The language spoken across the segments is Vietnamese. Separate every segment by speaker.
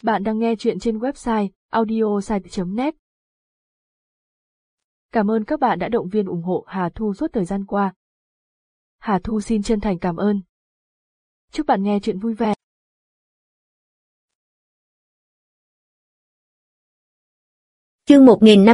Speaker 1: Bạn đang nghe chuyện trên website audiosite.net. Cảm ơn các bạn đã động viên ủng hộ Hà Thu suốt thời gian qua. Hà Thu xin chân thành cảm ơn. Chúc bạn nghe chuyện vui vẻ.
Speaker 2: Chương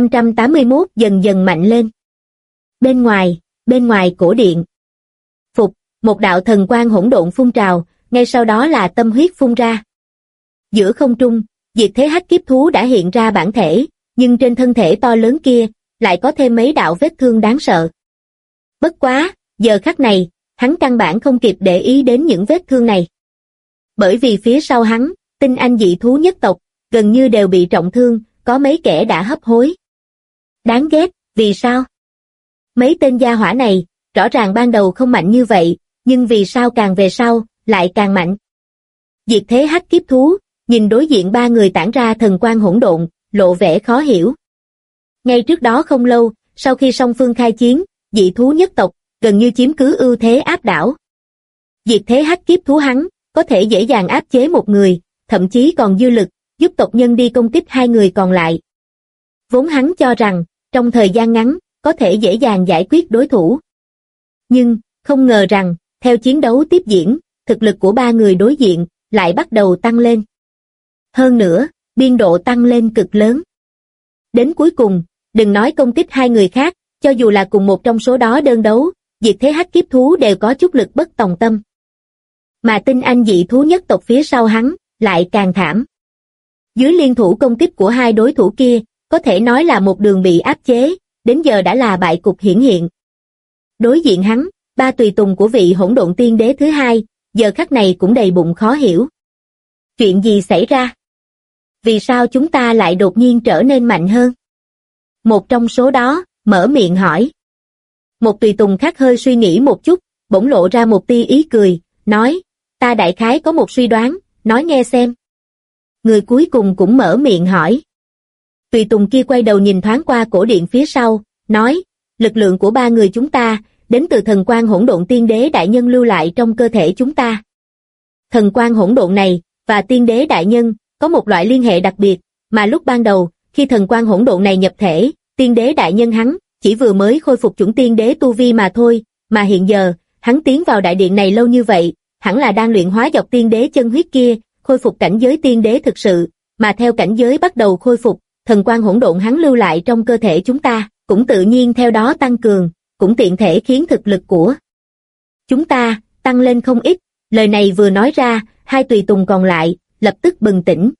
Speaker 2: 1581 dần dần mạnh lên. Bên ngoài cổ điện. Phục, một đạo thần quang hỗn độn phun trào, ngay sau đó là tâm huyết phun ra. Giữa không trung, diệt thế hắc kiếp thú đã hiện ra bản thể, nhưng trên thân thể to lớn kia, lại có thêm mấy đạo vết thương đáng sợ. Bất quá, giờ khắc này, hắn căn bản không kịp để ý đến những vết thương này. Bởi vì phía sau hắn, tinh anh dị thú nhất tộc, gần như đều bị trọng thương, có mấy kẻ đã hấp hối. Đáng ghét, vì sao? Mấy tên gia hỏa này, rõ ràng ban đầu không mạnh như vậy, nhưng vì sao càng về sau, lại càng mạnh? Diệt thế hắc kiếp thú, nhìn đối diện ba người tản ra thần quang hỗn độn, lộ vẻ khó hiểu. Ngay trước đó không lâu, sau khi song phương khai chiến, dị thú nhất tộc, gần như chiếm cứ ưu thế áp đảo. Diệt thế hắc kiếp thú hắn, có thể dễ dàng áp chế một người, thậm chí còn dư lực, giúp tộc nhân đi công kích hai người còn lại. Vốn hắn cho rằng, trong thời gian ngắn, có thể dễ dàng giải quyết đối thủ. Nhưng, không ngờ rằng, theo chiến đấu tiếp diễn, thực lực của ba người đối diện, lại bắt đầu tăng lên. Hơn nữa, biên độ tăng lên cực lớn. Đến cuối cùng, đừng nói công kích hai người khác, cho dù là cùng một trong số đó đơn đấu, diệt thế hắc kiếp thú đều có chút lực bất tòng tâm. Mà tinh anh dị thú nhất tộc phía sau hắn, lại càng thảm. Dưới liên thủ công kích của hai đối thủ kia, có thể nói là một đường bị áp chế, đến giờ đã là bại cục hiển hiện. Đối diện hắn, ba tùy tùng của vị hỗn độn tiên đế thứ hai, giờ khắc này cũng đầy bụng khó hiểu. Chuyện gì xảy ra? Vì sao chúng ta lại đột nhiên trở nên mạnh hơn? Một trong số đó, mở miệng hỏi. Một tùy tùng khác hơi suy nghĩ một chút, bỗng lộ ra một tia ý cười, nói, ta đại khái có một suy đoán, nói nghe xem. Người cuối cùng cũng mở miệng hỏi. Tùy tùng kia quay đầu nhìn thoáng qua cổ điện phía sau, nói, lực lượng của ba người chúng ta, đến từ thần quang hỗn độn tiên đế đại nhân lưu lại trong cơ thể chúng ta. Thần quang hỗn độn này, và tiên đế đại nhân, có một loại liên hệ đặc biệt, mà lúc ban đầu, khi thần quang hỗn độn này nhập thể, tiên đế đại nhân hắn, chỉ vừa mới khôi phục chuẩn tiên đế tu vi mà thôi, mà hiện giờ, hắn tiến vào đại điện này lâu như vậy, hẳn là đang luyện hóa dọc tiên đế chân huyết kia, khôi phục cảnh giới tiên đế thực sự, mà theo cảnh giới bắt đầu khôi phục, thần quang hỗn độn hắn lưu lại trong cơ thể chúng ta, cũng tự nhiên theo đó tăng cường, cũng tiện thể khiến thực lực của chúng ta tăng lên không ít. Lời này vừa nói ra, hai tùy tùng còn lại lập tức bừng tỉnh.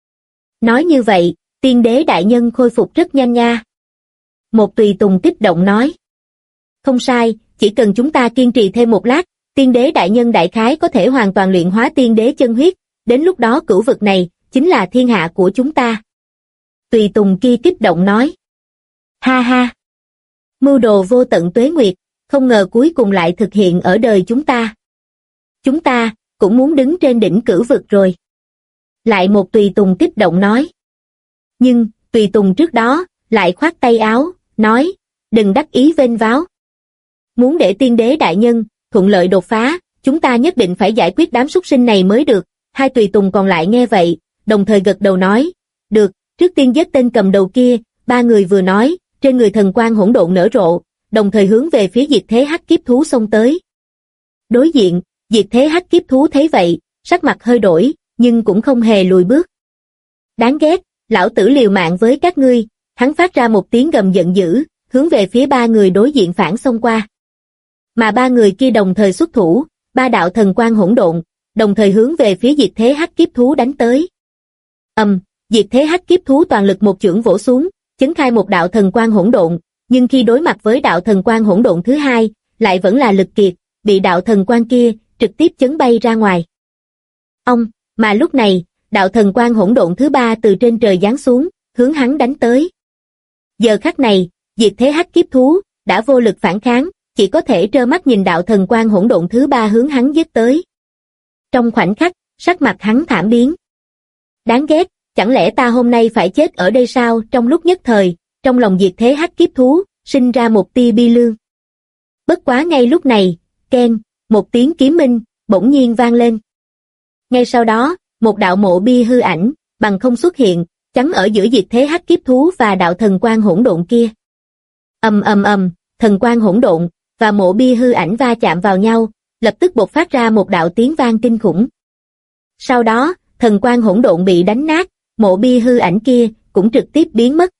Speaker 2: Nói như vậy, tiên đế đại nhân khôi phục rất nhanh nha. Một tùy tùng kích động nói. Không sai, chỉ cần chúng ta kiên trì thêm một lát, tiên đế đại nhân đại khái có thể hoàn toàn luyện hóa tiên đế chân huyết, đến lúc đó cửu vực này chính là thiên hạ của chúng ta. Tùy tùng kia kích động nói. Ha ha. Mưu đồ vô tận tuế nguyệt, không ngờ cuối cùng lại thực hiện ở đời chúng ta. Chúng ta cũng muốn đứng trên đỉnh cửu vực rồi. Lại một tùy tùng kích động nói. Nhưng, tùy tùng trước đó, lại khoát tay áo, nói, đừng đắc ý vênh váo. Muốn để tiên đế đại nhân, thuận lợi đột phá, chúng ta nhất định phải giải quyết đám súc sinh này mới được. Hai tùy tùng còn lại nghe vậy, đồng thời gật đầu nói, được, trước tiên giết tên cầm đầu kia. Ba người vừa nói, trên người thần quang hỗn độn nở rộ, đồng thời hướng về phía diệt thế hắc kiếp thú xông tới. Đối diện, diệt thế hắc kiếp thú thấy vậy, sắc mặt hơi đổi, nhưng cũng không hề lùi bước. Đáng ghét, lão tử liều mạng với các ngươi, hắn phát ra một tiếng gầm giận dữ, hướng về phía ba người đối diện phản xông qua. Mà ba người kia đồng thời xuất thủ, ba đạo thần quang hỗn độn, đồng thời hướng về phía diệt thế hắc kiếp thú đánh tới. Diệt thế hắc kiếp thú toàn lực một chưởng vỗ xuống, chấn khai một đạo thần quang hỗn độn, nhưng khi đối mặt với đạo thần quang hỗn độn thứ hai, lại vẫn là lực kiệt, bị đạo thần quang kia trực tiếp chấn bay ra ngoài. Mà lúc này, đạo thần quang hỗn độn thứ ba từ trên trời giáng xuống, hướng hắn đánh tới. Giờ khắc này, diệt thế hắc kiếp thú đã vô lực phản kháng, chỉ có thể trơ mắt nhìn đạo thần quang hỗn độn thứ ba hướng hắn giết tới. Trong khoảnh khắc, sắc mặt hắn thảm biến. Đáng ghét, chẳng lẽ ta hôm nay phải chết ở đây sao? Trong lúc nhất thời, trong lòng diệt thế hắc kiếp thú sinh ra một tia bi lương. Bất quá ngay lúc này, keng, một tiếng kiếm minh bỗng nhiên vang lên. Ngay sau đó, một đạo mộ bia hư ảnh bằng không xuất hiện, chắn ở giữa diệt thế hắc kiếp thú và đạo thần quang hỗn độn kia. Ầm ầm ầm, thần quang hỗn độn và mộ bia hư ảnh va chạm vào nhau, lập tức bộc phát ra một đạo tiếng vang kinh khủng. Sau đó, thần quang hỗn độn bị đánh nát, mộ bia hư ảnh kia cũng trực tiếp biến mất.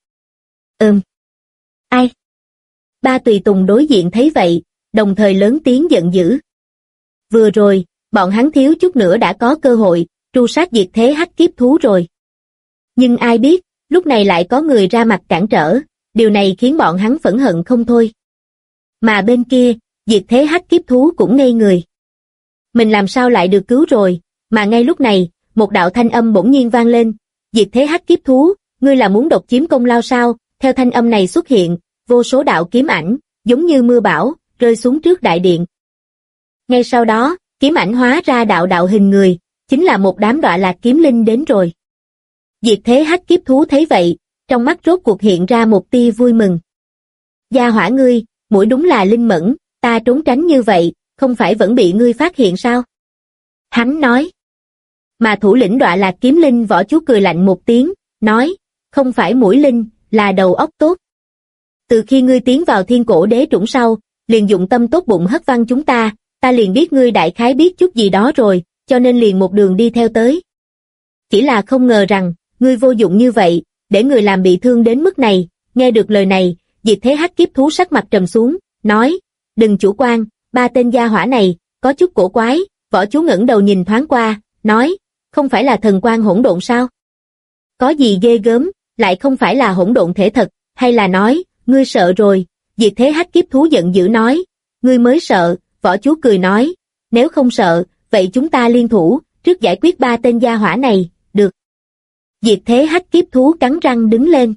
Speaker 2: Ai? Ba tùy tùng đối diện thấy vậy, đồng thời lớn tiếng giận dữ. Vừa rồi, bọn hắn thiếu chút nữa đã có cơ hội tru sát diệt thế hắc kiếp thú rồi. Nhưng ai biết, lúc này lại có người ra mặt cản trở, điều này khiến bọn hắn phẫn hận không thôi. Mà bên kia, diệt thế hắc kiếp thú cũng ngây người. Mình làm sao lại được cứu rồi, mà ngay lúc này, một đạo thanh âm bỗng nhiên vang lên. Diệt thế hắc kiếp thú, ngươi là muốn độc chiếm công lao sao? Theo thanh âm này xuất hiện, vô số đạo kiếm ảnh, giống như mưa bão, rơi xuống trước đại điện. Ngay sau đó, kiếm ảnh hóa ra đạo đạo hình người, chính là một đám đọa lạc kiếm linh đến rồi. Diệt thế hắc kiếp thú thấy vậy, trong mắt rốt cuộc hiện ra một tia vui mừng. Gia hỏa ngươi, mũi đúng là linh mẫn, ta trốn tránh như vậy, không phải vẫn bị ngươi phát hiện sao? Hắn nói. Mà thủ lĩnh đọa lạc kiếm linh võ chú cười lạnh một tiếng, nói, không phải mũi linh, là đầu óc tốt. Từ khi ngươi tiến vào thiên cổ đế trũng sau, liền dụng tâm tốt bụng hất văng chúng ta liền biết ngươi đại khái biết chút gì đó rồi, cho nên liền một đường đi theo tới. Chỉ là không ngờ rằng, ngươi vô dụng như vậy, để người làm bị thương đến mức này. Nghe được lời này, diệt thế hắc kiếp thú sắc mặt trầm xuống, nói, đừng chủ quan, ba tên gia hỏa này, có chút cổ quái. Võ chú ngẩng đầu nhìn thoáng qua, nói, không phải là thần quang hỗn độn sao? Có gì ghê gớm, lại không phải là hỗn độn thể thật, hay là nói, ngươi sợ rồi? Diệt thế hắc kiếp thú giận dữ nói, ngươi mới sợ. Võ chú cười nói, nếu không sợ, vậy chúng ta liên thủ, trước giải quyết ba tên gia hỏa này, được. Diệt thế hắc kiếp thú cắn răng đứng lên.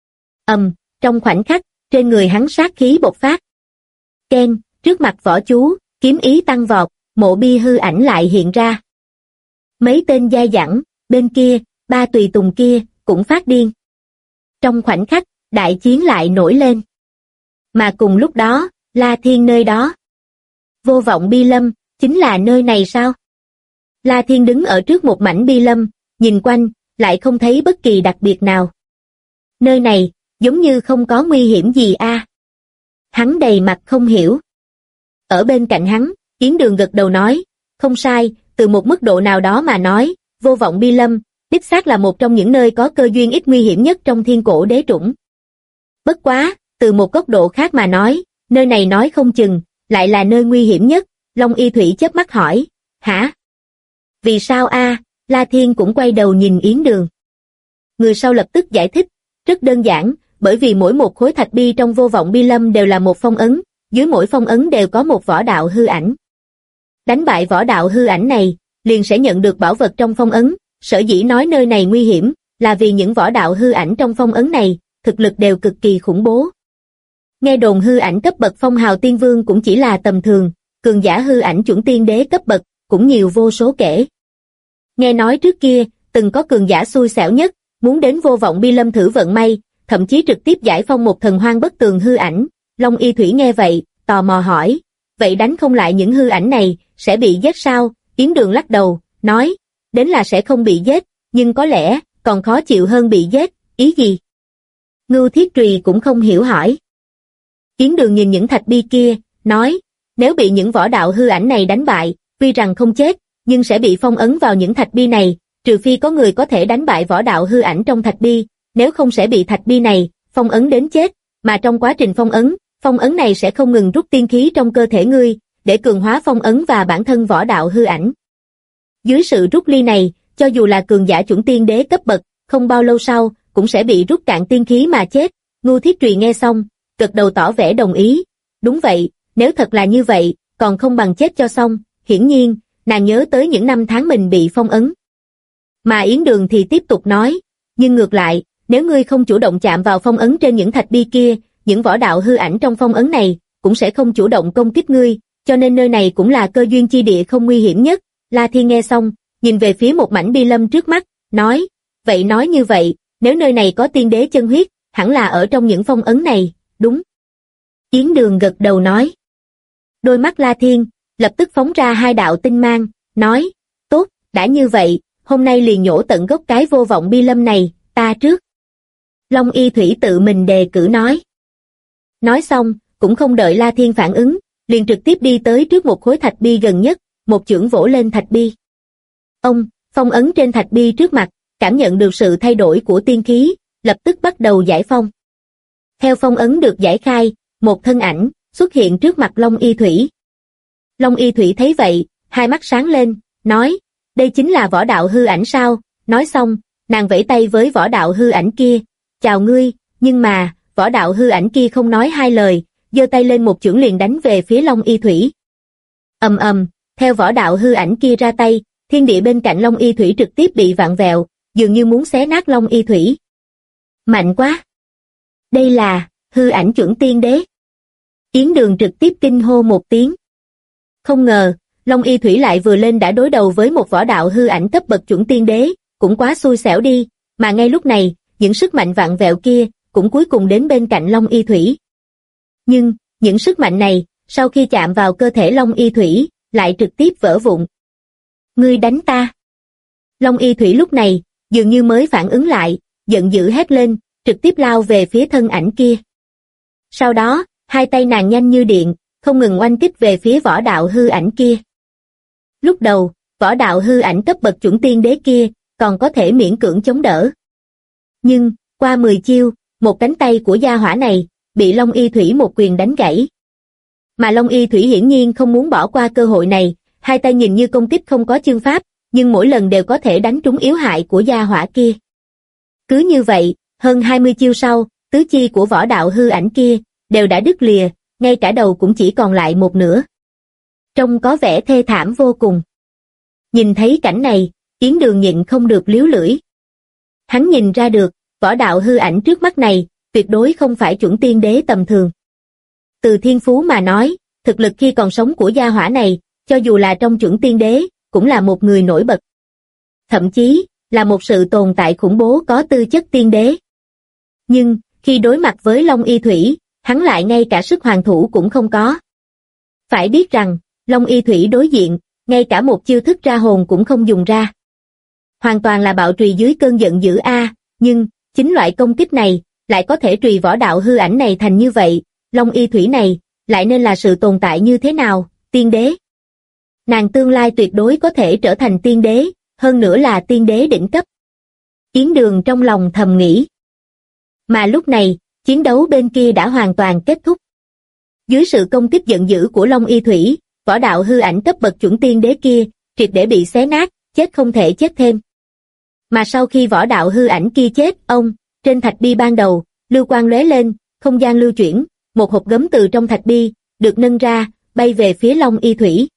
Speaker 2: Trong khoảnh khắc, trên người hắn sát khí bộc phát. Ken, trước mặt võ chú, kiếm ý tăng vọt, mộ bia hư ảnh lại hiện ra. Mấy tên dai dẳng, bên kia, ba tùy tùng kia, cũng phát điên. Trong khoảnh khắc, đại chiến lại nổi lên. Mà cùng lúc đó, La Thiên nơi đó. Vô vọng bi lâm, chính là nơi này sao? La Thiên đứng ở trước một mảnh bi lâm, nhìn quanh, lại không thấy bất kỳ đặc biệt nào. Nơi này, giống như không có nguy hiểm gì a. Hắn đầy mặt không hiểu. Ở bên cạnh hắn, Yến Đường gật đầu nói, không sai, từ một mức độ nào đó mà nói, vô vọng bi lâm, đích xác là một trong những nơi có cơ duyên ít nguy hiểm nhất trong thiên cổ đế trũng. Bất quá, từ một góc độ khác mà nói, nơi này nói không chừng, lại là nơi nguy hiểm nhất. Long Y Thủy chớp mắt hỏi, hả? Vì sao a? La Thiên cũng quay đầu nhìn Yến Đường. Người sau lập tức giải thích, rất đơn giản, bởi vì mỗi một khối thạch bi trong vô vọng bi lâm đều là một phong ấn, dưới mỗi phong ấn đều có một võ đạo hư ảnh. Đánh bại võ đạo hư ảnh này, liền sẽ nhận được bảo vật trong phong ấn. Sở dĩ nói nơi này nguy hiểm, là vì những võ đạo hư ảnh trong phong ấn này, thực lực đều cực kỳ khủng bố. Nghe đồn hư ảnh cấp bậc phong hào tiên vương cũng chỉ là tầm thường, cường giả hư ảnh chuẩn tiên đế cấp bậc, cũng nhiều vô số kể. Nghe nói trước kia, từng có cường giả xui xẻo nhất, muốn đến vô vọng bi lâm thử vận may, thậm chí trực tiếp giải phong một thần hoang bất tường hư ảnh. Long Y Thủy nghe vậy, tò mò hỏi, vậy đánh không lại những hư ảnh này, sẽ bị giết sao? Yến Đường lắc đầu, nói, đến là sẽ không bị giết, nhưng có lẽ, còn khó chịu hơn bị giết, ý gì? Ngưu Thiết Trùy cũng không hiểu hỏi. Yến Đường nhìn những thạch bi kia, nói, nếu bị những võ đạo hư ảnh này đánh bại, tuy rằng không chết, nhưng sẽ bị phong ấn vào những thạch bi này, trừ phi có người có thể đánh bại võ đạo hư ảnh trong thạch bi, nếu không sẽ bị thạch bi này phong ấn đến chết, mà trong quá trình phong ấn này sẽ không ngừng rút tiên khí trong cơ thể ngươi, để cường hóa phong ấn và bản thân võ đạo hư ảnh. Dưới sự rút ly này, cho dù là cường giả chuẩn tiên đế cấp bậc, không bao lâu sau, cũng sẽ bị rút cạn tiên khí mà chết. Ngưu Thiết Trùy nghe xong, gật đầu tỏ vẻ đồng ý. Đúng vậy, nếu thật là như vậy, còn không bằng chết cho xong. Hiển nhiên, nàng nhớ tới những năm tháng mình bị phong ấn. Mà Yến Đường thì tiếp tục nói, nhưng ngược lại, nếu ngươi không chủ động chạm vào phong ấn trên những thạch bi kia, những võ đạo hư ảnh trong phong ấn này, cũng sẽ không chủ động công kích ngươi, cho nên nơi này cũng là cơ duyên chi địa không nguy hiểm nhất. La Thiên nghe xong, nhìn về phía một mảnh bi lâm trước mắt, nói, vậy nói như vậy, nếu nơi này có tiên đế chân huyết, hẳn là ở trong những phong ấn này, đúng? Yến Đường gật đầu nói. Đôi mắt La Thiên, lập tức phóng ra hai đạo tinh mang, nói, tốt, đã như vậy, hôm nay liền nhổ tận gốc cái vô vọng bi lâm này, ta trước. Long Y Thủy tự mình đề cử nói. Nói xong, cũng không đợi La Thiên phản ứng, liền trực tiếp đi tới trước một khối thạch bi gần nhất, một chưởng vỗ lên thạch bi. Ông, phong ấn trên thạch bi trước mặt, cảm nhận được sự thay đổi của tiên khí, lập tức bắt đầu giải phong. Theo phong ấn được giải khai, một thân ảnh xuất hiện trước mặt Long Y Thủy. Long Y Thủy thấy vậy, hai mắt sáng lên, nói, đây chính là võ đạo hư ảnh sao? Nói xong, nàng vẫy tay với võ đạo hư ảnh kia, chào ngươi, nhưng mà, võ đạo hư ảnh kia không nói hai lời, giơ tay lên một chưởng liền đánh về phía Long Y Thủy. Ầm ầm, theo võ đạo hư ảnh kia ra tay, thiên địa bên cạnh Long Y Thủy trực tiếp bị vặn vẹo, dường như muốn xé nát Long Y Thủy. Mạnh quá! Đây là hư ảnh chuẩn tiên đế. Yến Đường trực tiếp kinh hô một tiếng. Không ngờ, Long Y Thủy lại vừa lên đã đối đầu với một võ đạo hư ảnh cấp bậc chuẩn tiên đế, cũng quá xui xẻo đi, mà ngay lúc này, những sức mạnh vặn vẹo kia cũng cuối cùng đến bên cạnh Long Y Thủy. Nhưng, những sức mạnh này, sau khi chạm vào cơ thể Long Y Thủy, lại trực tiếp vỡ vụn. Ngươi đánh ta! Long Y Thủy lúc này, dường như mới phản ứng lại, giận dữ hét lên, trực tiếp lao về phía thân ảnh kia. Sau đó, hai tay nàng nhanh như điện, không ngừng oanh kích về phía võ đạo hư ảnh kia. Lúc đầu, võ đạo hư ảnh cấp bậc chuẩn tiên đế kia, còn có thể miễn cưỡng chống đỡ. Nhưng, qua 10 chiêu, một cánh tay của gia hỏa này, bị Long Y Thủy một quyền đánh gãy. Mà Long Y Thủy hiển nhiên không muốn bỏ qua cơ hội này, hai tay nhìn như công kích không có chương pháp, nhưng mỗi lần đều có thể đánh trúng yếu hại của gia hỏa kia. Cứ như vậy, hơn 20 chiêu sau, tứ chi của võ đạo hư ảnh kia, đều đã đứt lìa, ngay cả đầu cũng chỉ còn lại một nửa. Trông có vẻ thê thảm vô cùng. Nhìn thấy cảnh này, Yến Đường nhịn không được liếu lưỡi. Hắn nhìn ra được, võ đạo hư ảnh trước mắt này, tuyệt đối không phải chuẩn tiên đế tầm thường. Từ thiên phú mà nói, thực lực khi còn sống của gia hỏa này, cho dù là trong chuẩn tiên đế, cũng là một người nổi bật. Thậm chí, là một sự tồn tại khủng bố có tư chất tiên đế. Nhưng, khi đối mặt với Long Y Thủy, hắn lại ngay cả sức hoàn thủ cũng không có. Phải biết rằng, Long Y Thủy đối diện, ngay cả một chiêu thức ra hồn cũng không dùng ra. Hoàn toàn là bạo trùy dưới cơn giận dữ a, nhưng, chính loại công kích này, lại có thể trùy võ đạo hư ảnh này thành như vậy, Long Y Thủy này, lại nên là sự tồn tại như thế nào, tiên đế. Nàng tương lai tuyệt đối có thể trở thành tiên đế, hơn nữa là tiên đế đỉnh cấp. Yến Đường trong lòng thầm nghĩ. Mà lúc này, chiến đấu bên kia đã hoàn toàn kết thúc. Dưới sự công kích giận dữ của Long Y Thủy, võ đạo hư ảnh cấp bậc chuẩn tiên đế kia, triệt để bị xé nát, chết không thể chết thêm. Mà sau khi võ đạo hư ảnh kia chết, trên thạch bi ban đầu, lưu quang lóe lên, không gian lưu chuyển, một hộp gấm từ trong thạch bi, được nâng ra, bay về phía Long Y Thủy.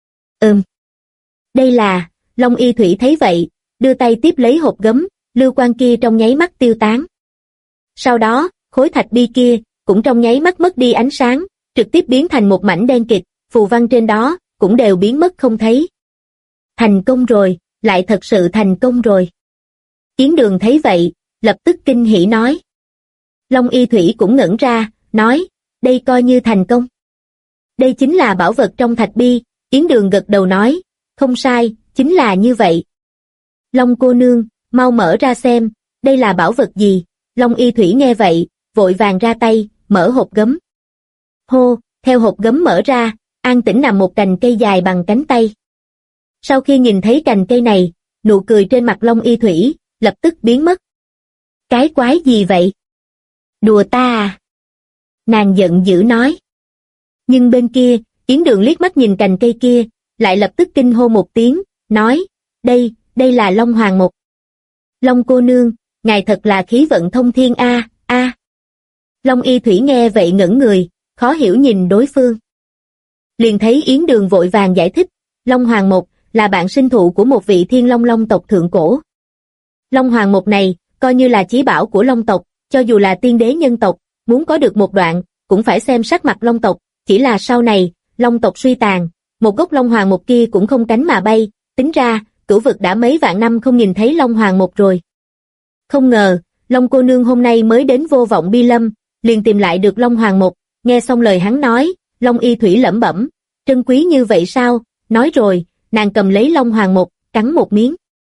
Speaker 2: Đây là, Long Y Thủy thấy vậy, đưa tay tiếp lấy hộp gấm, lưu quang kia trong nháy mắt tiêu tán. Sau đó, khối thạch bi kia, cũng trong nháy mắt mất đi ánh sáng, trực tiếp biến thành một mảnh đen kịt, phù văn trên đó, cũng đều biến mất không thấy. Thành công rồi, lại thật sự thành công rồi. Yến Đường thấy vậy, lập tức kinh hỉ nói. Long Y Thủy cũng ngẩn ra, nói, đây coi như thành công. Đây chính là bảo vật trong thạch bi, Yến Đường gật đầu nói, không sai, chính là như vậy. Long cô nương, mau mở ra xem, đây là bảo vật gì? Long Y Thủy nghe vậy, vội vàng ra tay, mở hộp gấm. Hô, theo hộp gấm mở ra, an tĩnh nằm một cành cây dài bằng cánh tay. Sau khi nhìn thấy cành cây này, nụ cười trên mặt Long Y Thủy, lập tức biến mất. Cái quái gì vậy? Đùa ta à? Nàng giận dữ nói. Nhưng bên kia, Yến Đường liếc mắt nhìn cành cây kia, lại lập tức kinh hô một tiếng, nói, đây là Long Hoàng Mục. Long cô nương, ngài thật là khí vận thông thiên a. Long Y Thủy nghe vậy ngẩn người, khó hiểu nhìn đối phương. Liền thấy Yến Đường vội vàng giải thích, Long Hoàng Mục là bạn sinh thụ của một vị Thiên Long Long tộc thượng cổ. Long Hoàng Mục này, coi như là chí bảo của Long tộc, cho dù là tiên đế nhân tộc, muốn có được một đoạn, cũng phải xem sắc mặt Long tộc, chỉ là sau này, Long tộc suy tàn, một gốc Long Hoàng Mục kia cũng không cánh mà bay, tính ra, cửu vực đã mấy vạn năm không nhìn thấy Long Hoàng Mục rồi. Không ngờ, Long cô nương hôm nay mới đến Vô Vọng Bi Lâm, liền tìm lại được Long Hoàng Mục, nghe xong lời hắn nói, Long Y Thủy lẩm bẩm, trân quý như vậy sao, nói rồi, nàng cầm lấy Long Hoàng Mục, cắn một miếng.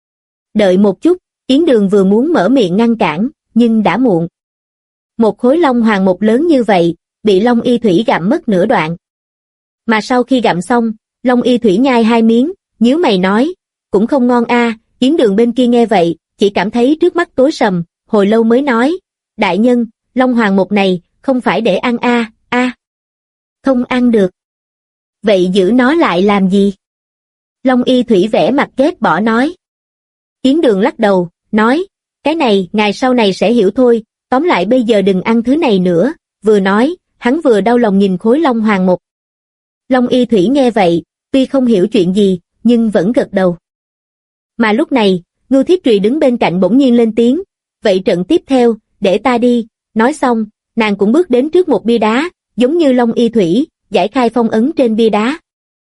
Speaker 2: Đợi một chút, Yến Đường vừa muốn mở miệng ngăn cản, nhưng đã muộn. Một khối long hoàng một lớn như vậy, bị Long Y Thủy gặm mất nửa đoạn. Mà sau khi gặm xong, Long Y Thủy nhai 2 miếng, nhíu mày nói, cũng không ngon a. Yến Đường bên kia nghe vậy, chỉ cảm thấy trước mắt tối sầm, hồi lâu mới nói, đại nhân, long hoàng một này, không phải để ăn a. Không ăn được. Vậy giữ nó lại làm gì? Long Y Thủy vẻ mặt ghét bỏ nói. Yến Đường lắc đầu, nói, cái này, ngài sau này sẽ hiểu thôi, tóm lại bây giờ đừng ăn thứ này nữa, vừa nói, hắn vừa đau lòng nhìn khối long hoàng một. Long Y Thủy nghe vậy, tuy không hiểu chuyện gì, nhưng vẫn gật đầu. Mà lúc này, Ngưu Thiết Trùy đứng bên cạnh bỗng nhiên lên tiếng, vậy trận tiếp theo, để ta đi, nói xong, nàng cũng bước đến trước một bia đá, giống như Long Y Thủy, giải khai phong ấn trên bia đá.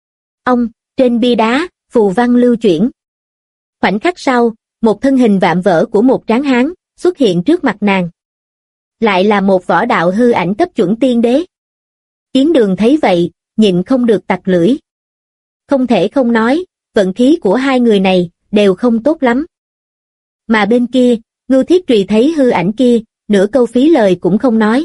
Speaker 2: Trên bia đá, phù văn lưu chuyển. Khoảnh khắc sau, một thân hình vạm vỡ của một tráng hán xuất hiện trước mặt nàng. Lại là một võ đạo hư ảnh cấp chuẩn tiên đế. Yến Đường thấy vậy, nhịn không được tặc lưỡi. Không thể không nói, vận khí của hai người này đều không tốt lắm. Mà bên kia, Ngưu Thiết Trùy thấy hư ảnh kia, nửa câu phí lời cũng không nói.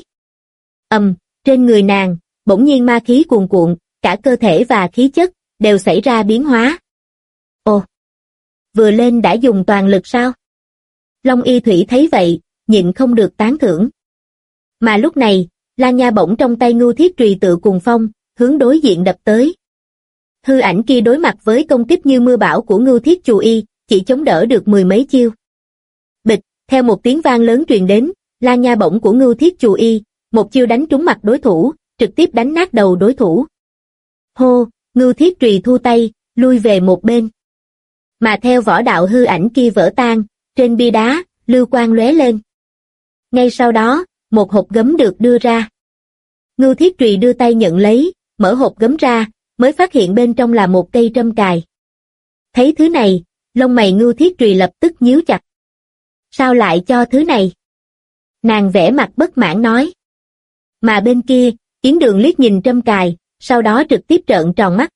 Speaker 2: Trên người nàng, bỗng nhiên ma khí cuồn cuộn, cả cơ thể và khí chất đều xảy ra biến hóa. Ồ, vừa lên đã dùng toàn lực sao? Long Y Thủy thấy vậy, nhịn không được tán thưởng. Mà lúc này, Lan Nha bổng trong tay Ngưu Thiết Trùy tự cùng phong, hướng đối diện đập tới. Hư ảnh kia đối mặt với công kích như mưa bão của Ngưu Thiết Trù Y, chỉ chống đỡ được 10 mấy chiêu. Bịch, theo một tiếng vang lớn truyền đến, Lan Nha bổng của Ngưu Thiết Trù Y, một chiêu đánh trúng mặt đối thủ, trực tiếp đánh nát đầu đối thủ. Hô, Ngưu Thiết Trùy thu tay, lui về một bên. Mà theo võ đạo hư ảnh kia vỡ tan, trên bia đá, lưu quang lóe lên. Ngay sau đó, một hộp gấm được đưa ra. Ngưu Thiết Trùy đưa tay nhận lấy, mở hộp gấm ra, mới phát hiện bên trong là một cây trâm cài. Thấy thứ này, lông mày Ngưu Thiết Trùy lập tức nhíu chặt. Sao lại cho thứ này? Nàng vẽ mặt bất mãn nói. Mà bên kia, Yến Đường liếc nhìn trâm cài, sau đó trực tiếp trợn tròn mắt.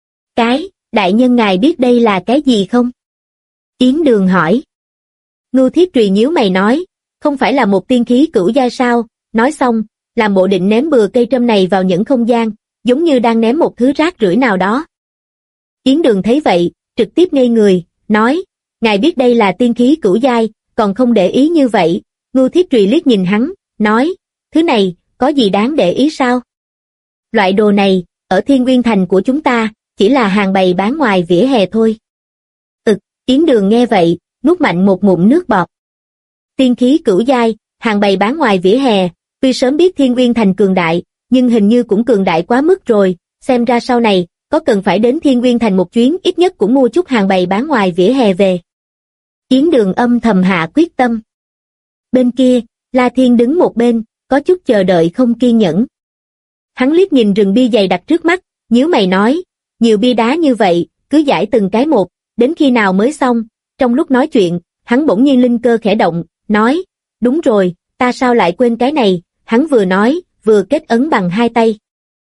Speaker 2: Đại nhân ngài biết đây là cái gì không? Yến Đường hỏi. Ngưu Thiết Trùy nhíu mày nói, không phải là một tiên khí cửu giai sao? Nói xong, làm bộ định ném bừa cây trâm này vào những không gian, giống như đang ném một thứ rác rưởi nào đó. Yến Đường thấy vậy, trực tiếp ngây người, nói, ngài biết đây là tiên khí cửu giai, còn không để ý như vậy. Ngưu Thiết Trùy liếc nhìn hắn, nói, thứ này, có gì đáng để ý sao? Loại đồ này, ở Thiên Nguyên Thành của chúng ta, chỉ là hàng bày bán ngoài vỉa hè thôi. Yến Đường nghe vậy, nuốt mạnh một ngụm nước bọt. Tiên khí cửu giai, hàng bày bán ngoài vỉa hè, tuy sớm biết Thiên Nguyên Thành cường đại, nhưng hình như cũng cường đại quá mức rồi, xem ra sau này, có cần phải đến Thiên Nguyên Thành một chuyến, ít nhất cũng mua chút hàng bày bán ngoài vỉa hè về. Yến Đường âm thầm hạ quyết tâm. Bên kia, La Thiên đứng một bên, có chút chờ đợi không kiên nhẫn. Hắn liếc nhìn rừng bia dày đặc trước mắt, nhíu mày nói, nhiều bia đá như vậy, cứ giải từng cái một, đến khi nào mới xong. Trong lúc nói chuyện, hắn bỗng nhiên linh cơ khẽ động, nói, đúng rồi, ta sao lại quên cái này, hắn vừa nói, vừa kết ấn bằng hai tay.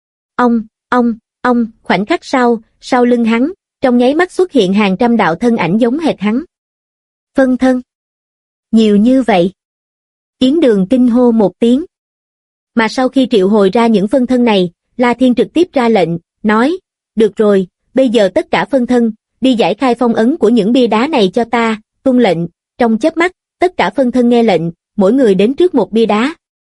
Speaker 2: Khoảnh khắc sau lưng hắn, trong nháy mắt xuất hiện hàng trăm đạo thân ảnh giống hệt hắn. Phân thân. Nhiều như vậy. Yến Đường kinh hô một tiếng. Mà sau khi triệu hồi ra những phân thân này, La Thiên trực tiếp ra lệnh, nói, được rồi, bây giờ tất cả phân thân, đi giải khai phong ấn của những bia đá này cho ta, tuân lệnh. Trong chớp mắt, tất cả phân thân nghe lệnh, mỗi người đến trước một bia đá.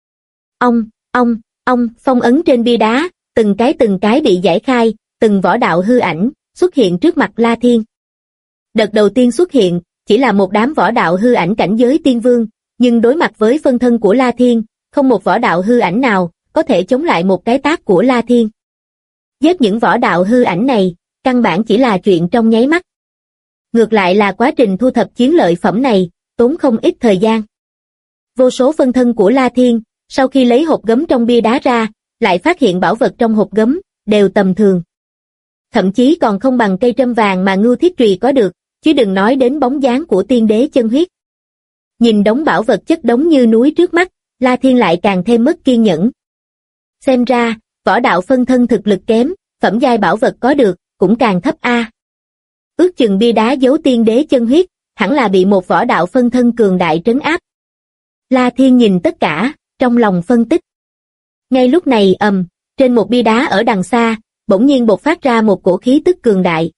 Speaker 2: Phong ấn trên bia đá, từng cái bị giải khai, từng võ đạo hư ảnh, xuất hiện trước mặt La Thiên. Đợt đầu tiên xuất hiện, chỉ là một đám võ đạo hư ảnh cảnh giới tiên vương, nhưng đối mặt với phân thân của La Thiên, không một võ đạo hư ảnh nào, có thể chống lại một cái tát của La Thiên. Giết những võ đạo hư ảnh này, căn bản chỉ là chuyện trong nháy mắt. Ngược lại là quá trình thu thập chiến lợi phẩm này, tốn không ít thời gian. Vô số phân thân của La Thiên, sau khi lấy hộp gấm trong bia đá ra, lại phát hiện bảo vật trong hộp gấm, đều tầm thường. Thậm chí còn không bằng cây trâm vàng mà Ngưu Thiết Trùy có được, chứ đừng nói đến bóng dáng của tiên đế chân huyết. Nhìn đống bảo vật chất đống như núi trước mắt, La Thiên lại càng thêm mất kiên nhẫn. Xem ra, võ đạo phân thân thực lực kém, phẩm giai bảo vật có được, cũng càng thấp a. Ước chừng bia đá giấu tiên đế chân huyết, hẳn là bị một võ đạo phân thân cường đại trấn áp. La Thiên nhìn tất cả, trong lòng phân tích. Ngay lúc này trên một bia đá ở đằng xa, bỗng nhiên bộc phát ra một cổ khí tức cường đại.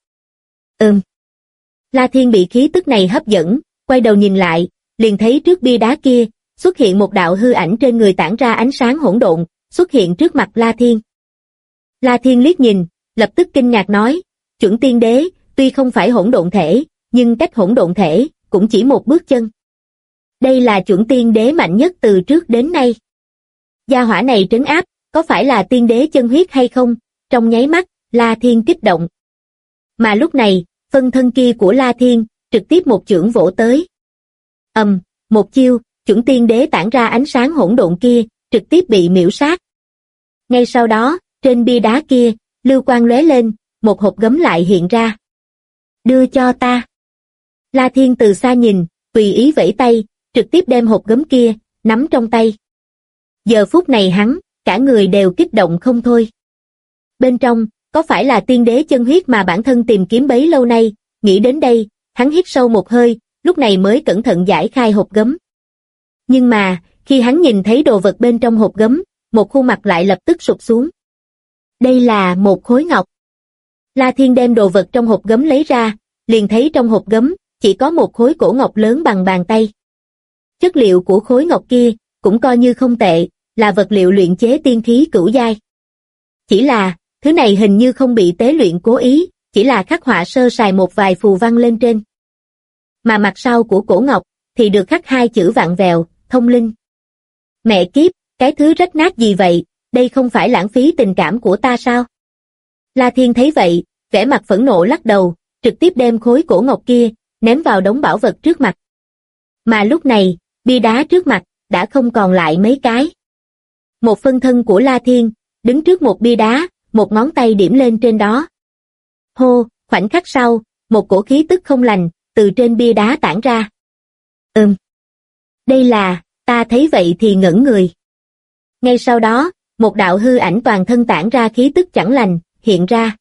Speaker 2: La Thiên bị khí tức này hấp dẫn, quay đầu nhìn lại, liền thấy trước bia đá kia, xuất hiện một đạo hư ảnh trên người tản ra ánh sáng hỗn độn, xuất hiện trước mặt La Thiên. La Thiên liếc nhìn, lập tức kinh ngạc nói, chuẩn tiên đế, tuy không phải hỗn độn thể, nhưng cách hỗn độn thể, cũng chỉ một bước chân. Đây là chuẩn tiên đế mạnh nhất từ trước đến nay. Gia hỏa này trấn áp, có phải là tiên đế chân huyết hay không? Trong nháy mắt, La Thiên kích động. Mà lúc này, phân thân kia của La Thiên, trực tiếp một chưởng vỗ tới. Một chiêu, chuẩn tiên đế tản ra ánh sáng hỗn độn kia, trực tiếp bị miễu sát. Ngay sau đó, trên bia đá kia, lưu quang lóe lên, một hộp gấm lại hiện ra. Đưa cho ta. La Thiên từ xa nhìn, tùy ý vẫy tay, trực tiếp đem hộp gấm kia, nắm trong tay. Giờ phút này hắn, cả người đều kích động không thôi. Bên trong, có phải là tiên đế chân huyết mà bản thân tìm kiếm bấy lâu nay, nghĩ đến đây, hắn hít sâu một hơi, lúc này mới cẩn thận giải khai hộp gấm. Nhưng mà, khi hắn nhìn thấy đồ vật bên trong hộp gấm, một khuôn mặt lại lập tức sụp xuống. Đây là một khối ngọc. La Thiên đem đồ vật trong hộp gấm lấy ra, liền thấy trong hộp gấm, chỉ có một khối cổ ngọc lớn bằng bàn tay. Chất liệu của khối ngọc kia, cũng coi như không tệ, là vật liệu luyện chế tiên khí cửu giai. Chỉ là, thứ này hình như không bị tế luyện cố ý, chỉ là khắc họa sơ sài một vài phù văn lên trên. Mà mặt sau của cổ ngọc, thì được khắc hai chữ vạn vẹo, thông linh. Mẹ kiếp, cái thứ rách nát gì vậy, đây không phải lãng phí tình cảm của ta sao? La Thiên thấy vậy, vẻ mặt phẫn nộ lắc đầu, trực tiếp đem khối cổ ngọc kia, ném vào đống bảo vật trước mặt. Mà lúc này, bia đá trước mặt, đã không còn lại mấy cái. Một phân thân của La Thiên, đứng trước một bia đá, một ngón tay điểm lên trên đó. Hô, khoảnh khắc sau, một cổ khí tức không lành, từ trên bia đá tản ra. Đây là, ta thấy vậy thì ngẩn người. Ngay sau đó, một đạo hư ảnh toàn thân tản ra khí tức chẳng lành, hiện ra.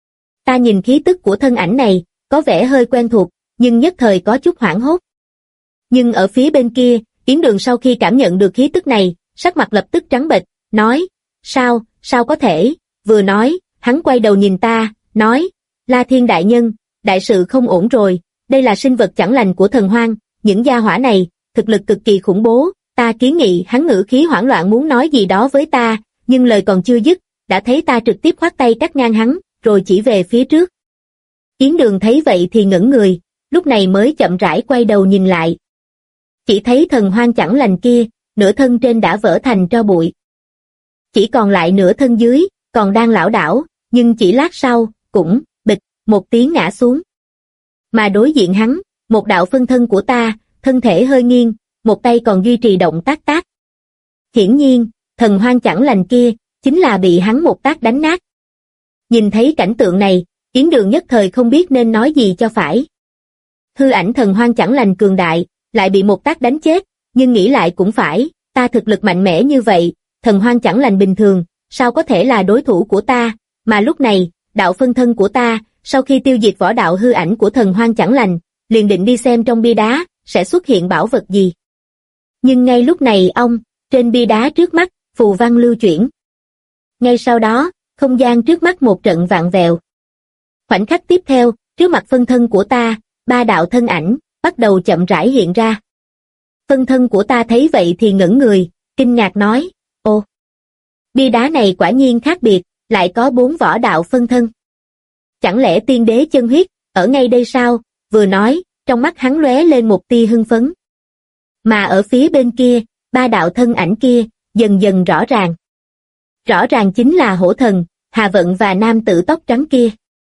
Speaker 2: Ta nhìn khí tức của thân ảnh này, có vẻ hơi quen thuộc, nhưng nhất thời có chút hoảng hốt. Nhưng ở phía bên kia, Yến Đường sau khi cảm nhận được khí tức này, sắc mặt lập tức trắng bệch, nói, sao có thể, vừa nói, hắn quay đầu nhìn ta, nói, La Thiên đại nhân, đại sự không ổn rồi, đây là sinh vật chẳng lành của thần hoang, những gia hỏa này, thực lực cực kỳ khủng bố, ta kiến nghị hắn ngữ khí hoảng loạn muốn nói gì đó với ta, nhưng lời còn chưa dứt, đã thấy ta trực tiếp khoát tay cắt ngang hắn, rồi chỉ về phía trước. Yến Đường thấy vậy thì ngẩn người, lúc này mới chậm rãi quay đầu nhìn lại. Chỉ thấy thần hoang chẳng lành kia, nửa thân trên đã vỡ thành tro bụi. Chỉ còn lại nửa thân dưới, còn đang lảo đảo, nhưng chỉ lát sau, cũng, bịch, một tiếng ngã xuống. Mà đối diện hắn, một đạo phân thân của ta, thân thể hơi nghiêng, một tay còn duy trì động tác tác. Hiển nhiên, thần hoang chẳng lành kia, chính là bị hắn một tác đánh nát. Nhìn thấy cảnh tượng này, Yến Đường nhất thời không biết nên nói gì cho phải. Hư ảnh thần hoang chẳng lành cường đại, lại bị một tác đánh chết, nhưng nghĩ lại cũng phải, ta thực lực mạnh mẽ như vậy, thần hoang chẳng lành bình thường, sao có thể là đối thủ của ta, mà lúc này, đạo phân thân của ta, sau khi tiêu diệt võ đạo hư ảnh của thần hoang chẳng lành, liền định đi xem trong bia đá, sẽ xuất hiện bảo vật gì. Nhưng ngay lúc này trên bia đá trước mắt, phù văn lưu chuyển. Ngay sau đó, không gian trước mắt một trận vạn vẹo. Khoảnh khắc tiếp theo, trước mặt phân thân của ta, ba đạo thân ảnh, bắt đầu chậm rãi hiện ra. Phân thân của ta thấy vậy thì ngẩn người, kinh ngạc nói, ô, bia đá này quả nhiên khác biệt, lại có 4 võ đạo phân thân. Chẳng lẽ tiên đế chân huyết, ở ngay đây sao? Vừa nói, trong mắt hắn lóe lên một tia hưng phấn. Mà ở phía bên kia, 3 đạo thân ảnh kia, dần dần rõ ràng. Rõ ràng chính là hổ thần, Hà Vận và nam tử tóc trắng kia.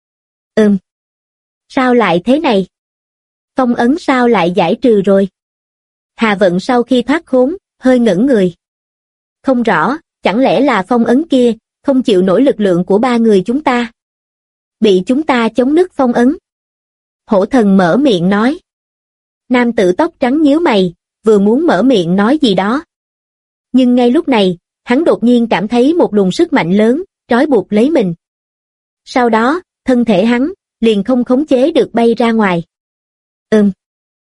Speaker 2: Sao lại thế này? Phong ấn sao lại giải trừ rồi? Hà Vận sau khi thoát khốn, hơi ngẩn người. Không rõ, chẳng lẽ là phong ấn kia, không chịu nổi lực lượng của 3 người chúng ta? Bị chúng ta chống nứt phong ấn. Hổ thần mở miệng nói. Nam tử tóc trắng nhíu mày, vừa muốn mở miệng nói gì đó. Nhưng ngay lúc này, hắn đột nhiên cảm thấy một luồng sức mạnh lớn, trói buộc lấy mình. Sau đó, thân thể hắn, liền không khống chế được bay ra ngoài.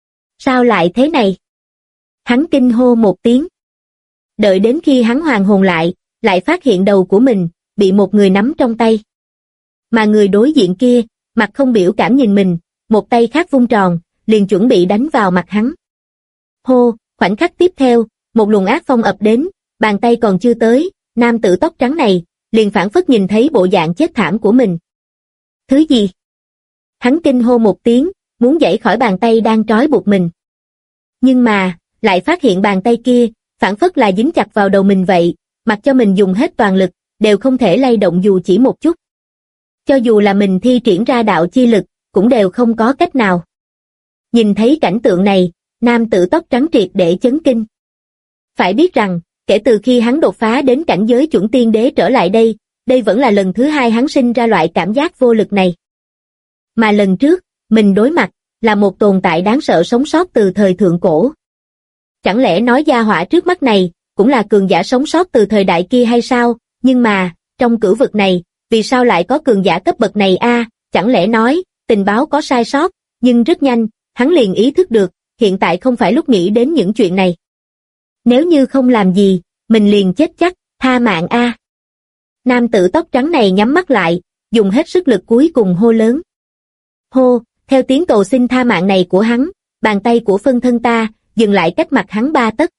Speaker 2: Sao lại thế này? Hắn kinh hô một tiếng. Đợi đến khi hắn hoàn hồn lại phát hiện đầu của mình bị một người nắm trong tay. Mà người đối diện kia, mặt không biểu cảm nhìn mình, một tay khác vung tròn, liền chuẩn bị đánh vào mặt hắn. Hô, khoảnh khắc tiếp theo, một luồng ác phong ập đến, bàn tay còn chưa tới, nam tử tóc trắng này, liền phảng phất nhìn thấy bộ dạng chết thảm của mình. Thứ gì? Hắn kinh hô một tiếng, muốn giãy khỏi bàn tay đang trói buộc mình. Nhưng mà, lại phát hiện bàn tay kia, phảng phất là dính chặt vào đầu mình vậy, mặc cho mình dùng hết toàn lực, đều không thể lay động dù chỉ một chút. Cho dù là mình thi triển ra đạo chi lực, cũng đều không có cách nào. Nhìn thấy cảnh tượng này, nam tử tóc trắng triệt để chấn kinh. Phải biết rằng, kể từ khi hắn đột phá đến cảnh giới chuẩn tiên đế trở lại đây vẫn là lần thứ hai hắn sinh ra loại cảm giác vô lực này. Mà lần trước, mình đối mặt, là một tồn tại đáng sợ sống sót từ thời thượng cổ. Chẳng lẽ nói gia hỏa trước mắt này, cũng là cường giả sống sót từ thời đại kia hay sao? Nhưng mà, trong cửu vực này, vì sao lại có cường giả cấp bậc này a? Chẳng lẽ nói, tình báo có sai sót? Nhưng rất nhanh, hắn liền ý thức được, hiện tại không phải lúc nghĩ đến những chuyện này. Nếu như không làm gì, mình liền chết chắc, tha mạng a. Nam tử tóc trắng này nhắm mắt lại, dùng hết sức lực cuối cùng hô lớn. Hô, theo tiếng cầu xin tha mạng này của hắn, bàn tay của phân thân ta, dừng lại cách mặt hắn 3 tấc.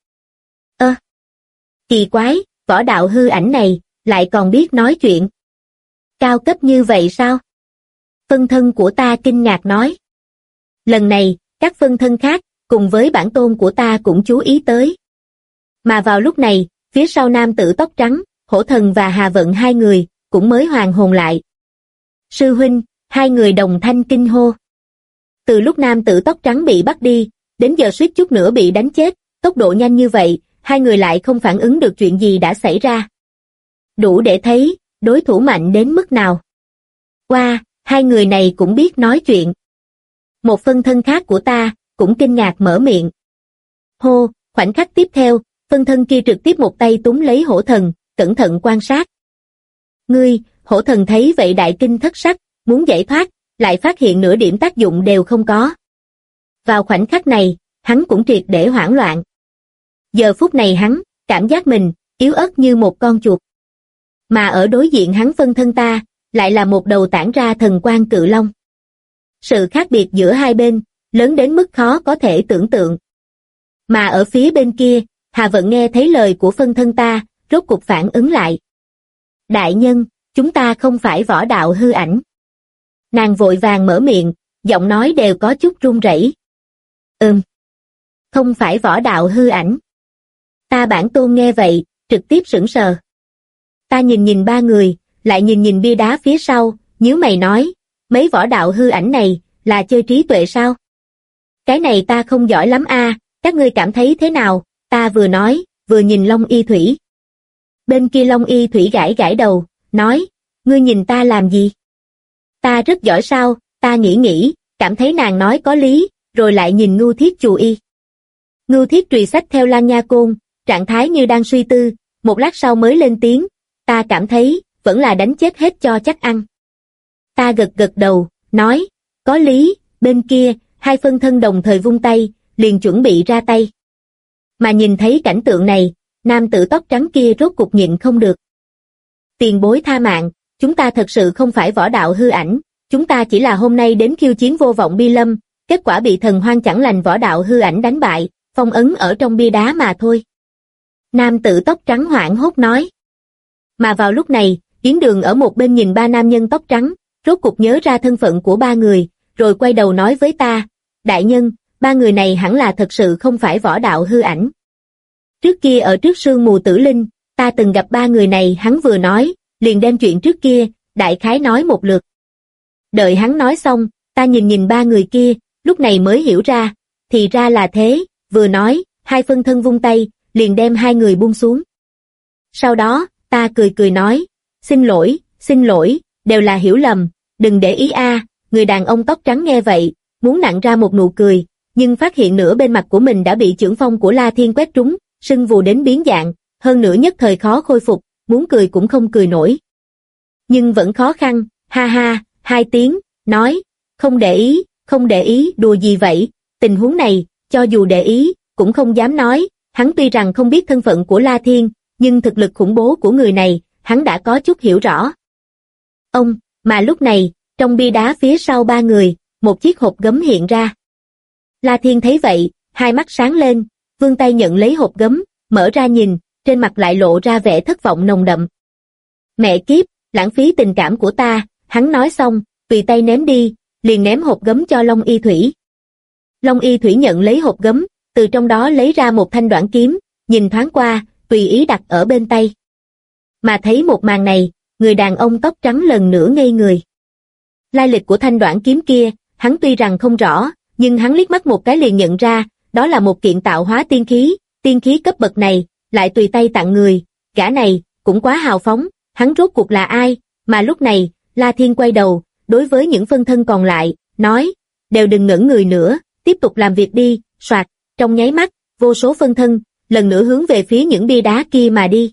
Speaker 2: Kỳ quái, võ đạo hư ảnh này, lại còn biết nói chuyện. Cao cấp như vậy sao? Phân thân của ta kinh ngạc nói. Lần này, các phân thân khác, cùng với bản tôn của ta cũng chú ý tới. Mà vào lúc này, phía sau nam tử tóc trắng, Hổ Thần và Hà Vận hai người, cũng mới hoàn hồn lại. Sư huynh, hai người đồng thanh kinh hô. Từ lúc nam tử tóc trắng bị bắt đi, đến giờ suýt chút nữa bị đánh chết, tốc độ nhanh như vậy, hai người lại không phản ứng được chuyện gì đã xảy ra. Đủ để thấy, đối thủ mạnh đến mức nào. Wow, hai người này cũng biết nói chuyện. Một phân thân khác của ta, cũng kinh ngạc mở miệng. Hô, khoảnh khắc tiếp theo, phân thân kia trực tiếp một tay túm lấy Hổ Thần, cẩn thận quan sát. Ngươi, Hổ Thần thấy vậy đại kinh thất sắc, muốn giải thoát, lại phát hiện nửa điểm tác dụng đều không có. Vào khoảnh khắc này, hắn cũng triệt để hoảng loạn. Giờ phút này hắn, cảm giác mình, yếu ớt như một con chuột. Mà ở đối diện hắn phân thân ta, lại là một đầu tản ra thần quang cự long. Sự khác biệt giữa hai bên, lớn đến mức khó có thể tưởng tượng. Mà ở phía bên kia, Hà Vận nghe thấy lời của phân thân ta, rốt cục phản ứng lại. Đại nhân, chúng ta không phải võ đạo hư ảnh. Nàng vội vàng mở miệng, giọng nói đều có chút run rẩy. Không phải võ đạo hư ảnh. Ta bản tôn nghe vậy, trực tiếp sững sờ. Ta nhìn ba người, lại nhìn bia đá phía sau, nhíu mày nói, mấy võ đạo hư ảnh này, là chơi trí tuệ sao? Cái này ta không giỏi lắm a, các ngươi cảm thấy thế nào? Ta vừa nói, vừa nhìn Long Y Thủy. Bên kia Long Y Thủy gãi gãi đầu, nói, ngươi nhìn ta làm gì? Ta rất giỏi sao? Ta nghĩ, cảm thấy nàng nói có lý, rồi lại nhìn Ngưu Thiết Chù Y. Ngưu Thiết trùy xách theo Lan Nha Côn, trạng thái như đang suy tư, một lát sau mới lên tiếng, ta cảm thấy, vẫn là đánh chết hết cho chắc ăn. Ta gật đầu, nói, có lý, bên kia, hai phân thân đồng thời vung tay, liền chuẩn bị ra tay. Mà nhìn thấy cảnh tượng này, nam tử tóc trắng kia rốt cục nhịn không được. Tiền bối tha mạng, chúng ta thật sự không phải võ đạo hư ảnh, chúng ta chỉ là hôm nay đến khiêu chiến vô vọng bi lâm, kết quả bị thần hoang chẳng lành võ đạo hư ảnh đánh bại, phong ấn ở trong bia đá mà thôi. Nam tử tóc trắng hoảng hốt nói. Mà vào lúc này, Yến Đường ở một bên nhìn ba nam nhân tóc trắng, rốt cục nhớ ra thân phận của ba người, rồi quay đầu nói với ta, đại nhân, ba người này hẳn là thật sự không phải võ đạo hư ảnh. Trước kia ở trước sương mù tử linh, ta từng gặp ba người này, hắn vừa nói, liền đem chuyện trước kia, đại khái nói một lượt. Đợi hắn nói xong, ta nhìn ba người kia, lúc này mới hiểu ra, thì ra là thế, vừa nói, hai phân thân vung tay, liền đem hai người buông xuống. Sau đó, ta cười nói, xin lỗi, đều là hiểu lầm, đừng để ý a. Người đàn ông tóc trắng nghe vậy, muốn nặn ra một nụ cười, nhưng phát hiện nửa bên mặt của mình đã bị chưởng phong của La Thiên quét trúng, sưng vù đến biến dạng, hơn nữa nhất thời khó khôi phục, muốn cười cũng không cười nổi. Nhưng vẫn khó khăn, ha ha, hai tiếng, nói, không để ý, đùa gì vậy, tình huống này, cho dù để ý, cũng không dám nói, hắn tuy rằng không biết thân phận của La Thiên, nhưng thực lực khủng bố của người này, hắn đã có chút hiểu rõ. Mà lúc này, trong bia đá phía sau ba người, một chiếc hộp gấm hiện ra. La Thiên thấy vậy, hai mắt sáng lên, vươn tay nhận lấy hộp gấm, mở ra nhìn, trên mặt lại lộ ra vẻ thất vọng nồng đậm. Mẹ kiếp, lãng phí tình cảm của ta, hắn nói xong, tùy tay ném đi, liền ném hộp gấm cho Long Y Thủy. Long Y Thủy nhận lấy hộp gấm, từ trong đó lấy ra một thanh đoản kiếm, nhìn thoáng qua, tùy ý đặt ở bên tay. Mà thấy một màn này, người đàn ông tóc trắng lần nữa ngây người. Lai lịch của thanh đoản kiếm kia, hắn tuy rằng không rõ, nhưng hắn liếc mắt một cái liền nhận ra, đó là một kiện tạo hóa tiên khí cấp bậc này, lại tùy tay tặng người, gã này, cũng quá hào phóng, hắn rốt cuộc là ai, mà lúc này, La Thiên quay đầu, đối với những phân thân còn lại, nói, đều đừng ngẩn người nữa, tiếp tục làm việc đi, soạt, trong nháy mắt, vô số phân thân, lần nữa hướng về phía những bia đá kia mà đi.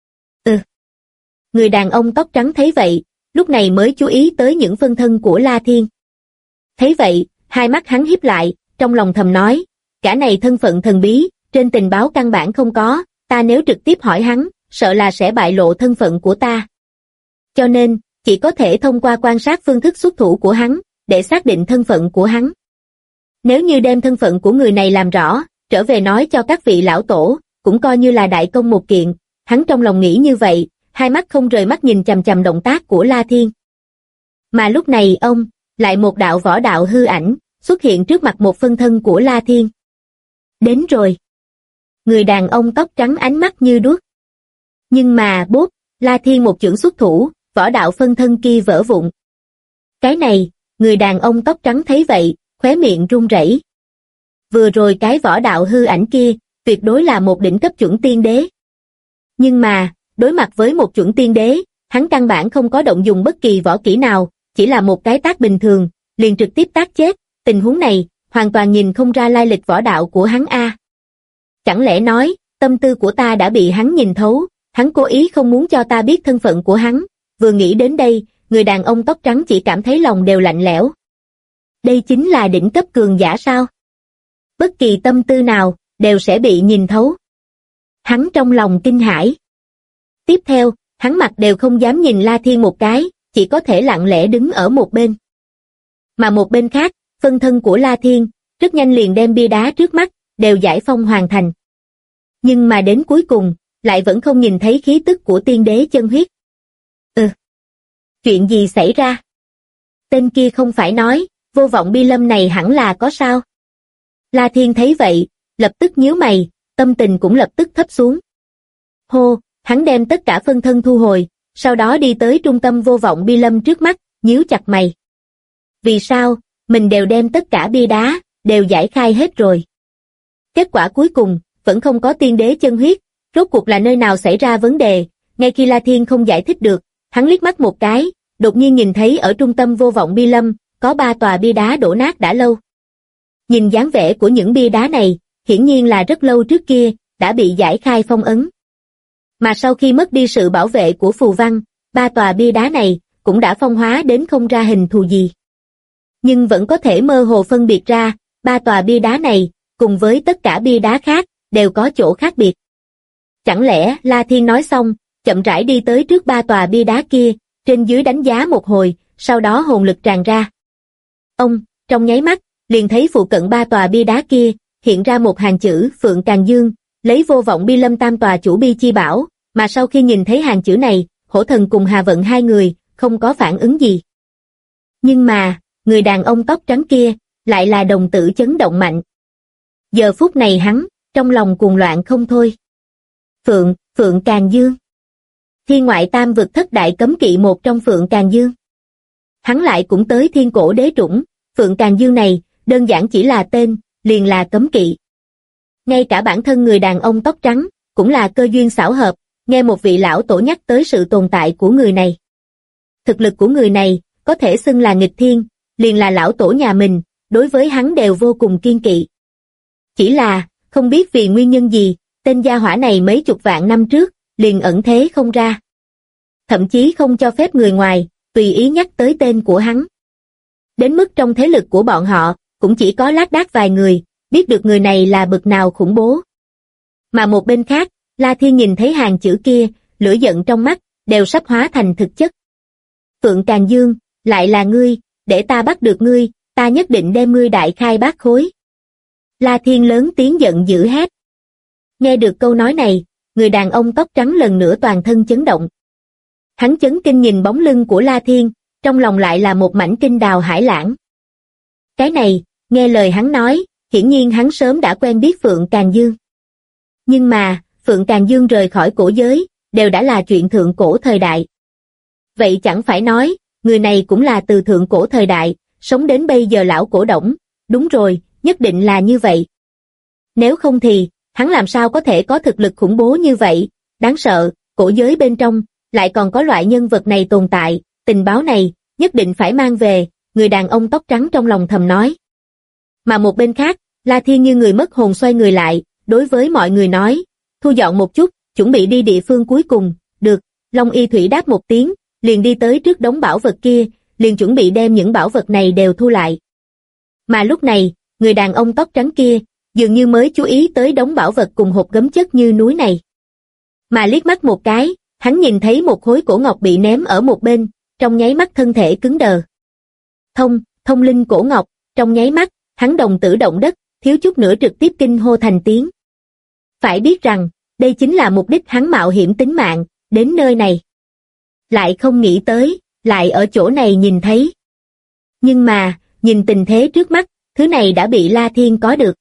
Speaker 2: Người đàn ông tóc trắng thấy vậy, lúc này mới chú ý tới những phân thân của La Thiên. Thấy vậy, hai mắt hắn híp lại, trong lòng thầm nói, cả này thân phận thần bí, trên tình báo căn bản không có, ta nếu trực tiếp hỏi hắn, sợ là sẽ bại lộ thân phận của ta. Cho nên, chỉ có thể thông qua quan sát phương thức xuất thủ của hắn, để xác định thân phận của hắn. Nếu như đem thân phận của người này làm rõ, trở về nói cho các vị lão tổ, cũng coi như là đại công một kiện, hắn trong lòng nghĩ như vậy, hai mắt không rời mắt nhìn chằm chằm động tác của La Thiên. Mà lúc này lại một đạo võ đạo hư ảnh, xuất hiện trước mặt một phân thân của La Thiên. Đến rồi. Người đàn ông tóc trắng ánh mắt như đuốc. Nhưng mà bốp, La Thiên một chưởng xuất thủ, võ đạo phân thân kia vỡ vụn. Cái này, người đàn ông tóc trắng thấy vậy, khóe miệng run rẩy. Vừa rồi cái võ đạo hư ảnh kia, tuyệt đối là một đỉnh cấp chuẩn tiên đế. Nhưng mà, đối mặt với một chuẩn tiên đế, hắn căn bản không có động dùng bất kỳ võ kỹ nào, chỉ là một cái tác bình thường, liền trực tiếp tác chết, tình huống này, hoàn toàn nhìn không ra lai lịch võ đạo của hắn a. Chẳng lẽ nói, tâm tư của ta đã bị hắn nhìn thấu, hắn cố ý không muốn cho ta biết thân phận của hắn, vừa nghĩ đến đây, người đàn ông tóc trắng chỉ cảm thấy lòng đều lạnh lẽo. Đây chính là đỉnh cấp cường giả sao? Bất kỳ tâm tư nào, đều sẽ bị nhìn thấu. Hắn trong lòng kinh hãi. Tiếp theo, hắn mặt đều không dám nhìn La Thiên một cái, chỉ có thể lặng lẽ đứng ở một bên. Mà một bên khác, phân thân của La Thiên, rất nhanh liền đem bia đá trước mắt, đều giải phong hoàn thành. Nhưng mà đến cuối cùng, lại vẫn không nhìn thấy khí tức của tiên đế chân huyết. Chuyện gì xảy ra? Tên kia không phải nói, vô vọng bi lâm này hẳn là có sao? La Thiên thấy vậy, lập tức nhíu mày, tâm tình cũng lập tức thấp xuống. Hô, hắn đem tất cả phân thân thu hồi, sau đó đi tới trung tâm vô vọng bi lâm trước mắt, nhíu chặt mày. Vì sao, mình đều đem tất cả bia đá, đều giải khai hết rồi. Kết quả cuối cùng, vẫn không có tiên đế chân huyết, rốt cuộc là nơi nào xảy ra vấn đề, ngay khi La Thiên không giải thích được, hắn liếc mắt một cái, đột nhiên nhìn thấy ở trung tâm vô vọng bi lâm, có 3 tòa bia đá đổ nát đã lâu. Nhìn dáng vẻ của những bia đá này, hiển nhiên là rất lâu trước kia, đã bị giải khai phong ấn. Mà sau khi mất đi sự bảo vệ của phù văn, 3 tòa bia đá này, cũng đã phong hóa đến không ra hình thù gì. Nhưng vẫn có thể mơ hồ phân biệt ra, 3 tòa bia đá này, cùng với tất cả bia đá khác, đều có chỗ khác biệt. Chẳng lẽ La Thiên nói xong, chậm rãi đi tới trước 3 tòa bia đá kia, trên dưới đánh giá một hồi, sau đó hồn lực tràn ra. Trong nháy mắt, liền thấy phụ cận 3 tòa bia đá kia, hiện ra một hàng chữ Phượng Càn Dương, lấy vô vọng bi lâm tam tòa chủ bi chi bảo, mà sau khi nhìn thấy hàng chữ này, Hổ Thần cùng Hà Vận hai người, không có phản ứng gì. Nhưng mà, người đàn ông tóc trắng kia, lại là đồng tử chấn động mạnh. Giờ phút này hắn, trong lòng cuồng loạn không thôi. Phượng Càn Dương. Thiên ngoại tam vực thất đại cấm kỵ một trong Phượng Càn Dương. Hắn lại cũng tới thiên cổ đế trũng, Phượng Càn Dương này, đơn giản chỉ là tên, liền là cấm kỵ. Ngay cả bản thân người đàn ông tóc trắng, cũng là cơ duyên xảo hợp, nghe một vị lão tổ nhắc tới sự tồn tại của người này. Thực lực của người này, có thể xưng là nghịch thiên, liền là lão tổ nhà mình, đối với hắn đều vô cùng kiên kỵ. Chỉ là, không biết vì nguyên nhân gì, tên gia hỏa này mấy chục vạn năm trước, liền ẩn thế không ra. Thậm chí không cho phép người ngoài, tùy ý nhắc tới tên của hắn. Đến mức trong thế lực của bọn họ, cũng chỉ có lác đác vài người, biết được người này là bực nào khủng bố. Mà một bên khác, La Thiên nhìn thấy hàng chữ kia, lửa giận trong mắt, đều sắp hóa thành thực chất. Phượng Càn Dương, lại là ngươi, để ta bắt được ngươi, ta nhất định đem ngươi đại khai bát khối. La Thiên lớn tiếng giận dữ hét. Nghe được câu nói này, người đàn ông tóc trắng lần nữa toàn thân chấn động. Hắn chấn kinh nhìn bóng lưng của La Thiên, trong lòng lại là một mảnh kinh đào hải lãng. Cái này, nghe lời hắn nói, hiển nhiên hắn sớm đã quen biết Phượng Càn Dương. Nhưng mà, Phượng Càn Dương rời khỏi cổ giới, đều đã là chuyện thượng cổ thời đại. Vậy chẳng phải nói, người này cũng là từ thượng cổ thời đại, sống đến bây giờ lão cổ đổng, đúng rồi, nhất định là như vậy. Nếu không thì, hắn làm sao có thể có thực lực khủng bố như vậy, đáng sợ, cổ giới bên trong, lại còn có loại nhân vật này tồn tại, tình báo này, nhất định phải mang về, người đàn ông tóc trắng trong lòng thầm nói. Mà một bên khác, La Thiên như người mất hồn xoay người lại, đối với mọi người nói, thu dọn một chút, chuẩn bị đi địa phương cuối cùng, được, Long Y Thủy đáp một tiếng, liền đi tới trước đống bảo vật kia, liền chuẩn bị đem những bảo vật này đều thu lại. Mà lúc này, người đàn ông tóc trắng kia, dường như mới chú ý tới đống bảo vật cùng hộp gấm chất như núi này. Mà liếc mắt một cái, hắn nhìn thấy một khối cổ ngọc bị ném ở một bên, trong nháy mắt thân thể cứng đờ. Thông linh cổ ngọc, trong nháy mắt, hắn đồng tử động đất, thiếu chút nữa trực tiếp kinh hô thành tiếng. Phải biết rằng, đây chính là mục đích hắn mạo hiểm tính mạng, đến nơi này. Lại không nghĩ tới, lại ở chỗ này nhìn thấy. Nhưng mà, nhìn tình thế trước mắt, thứ này đã bị La Thiên có được.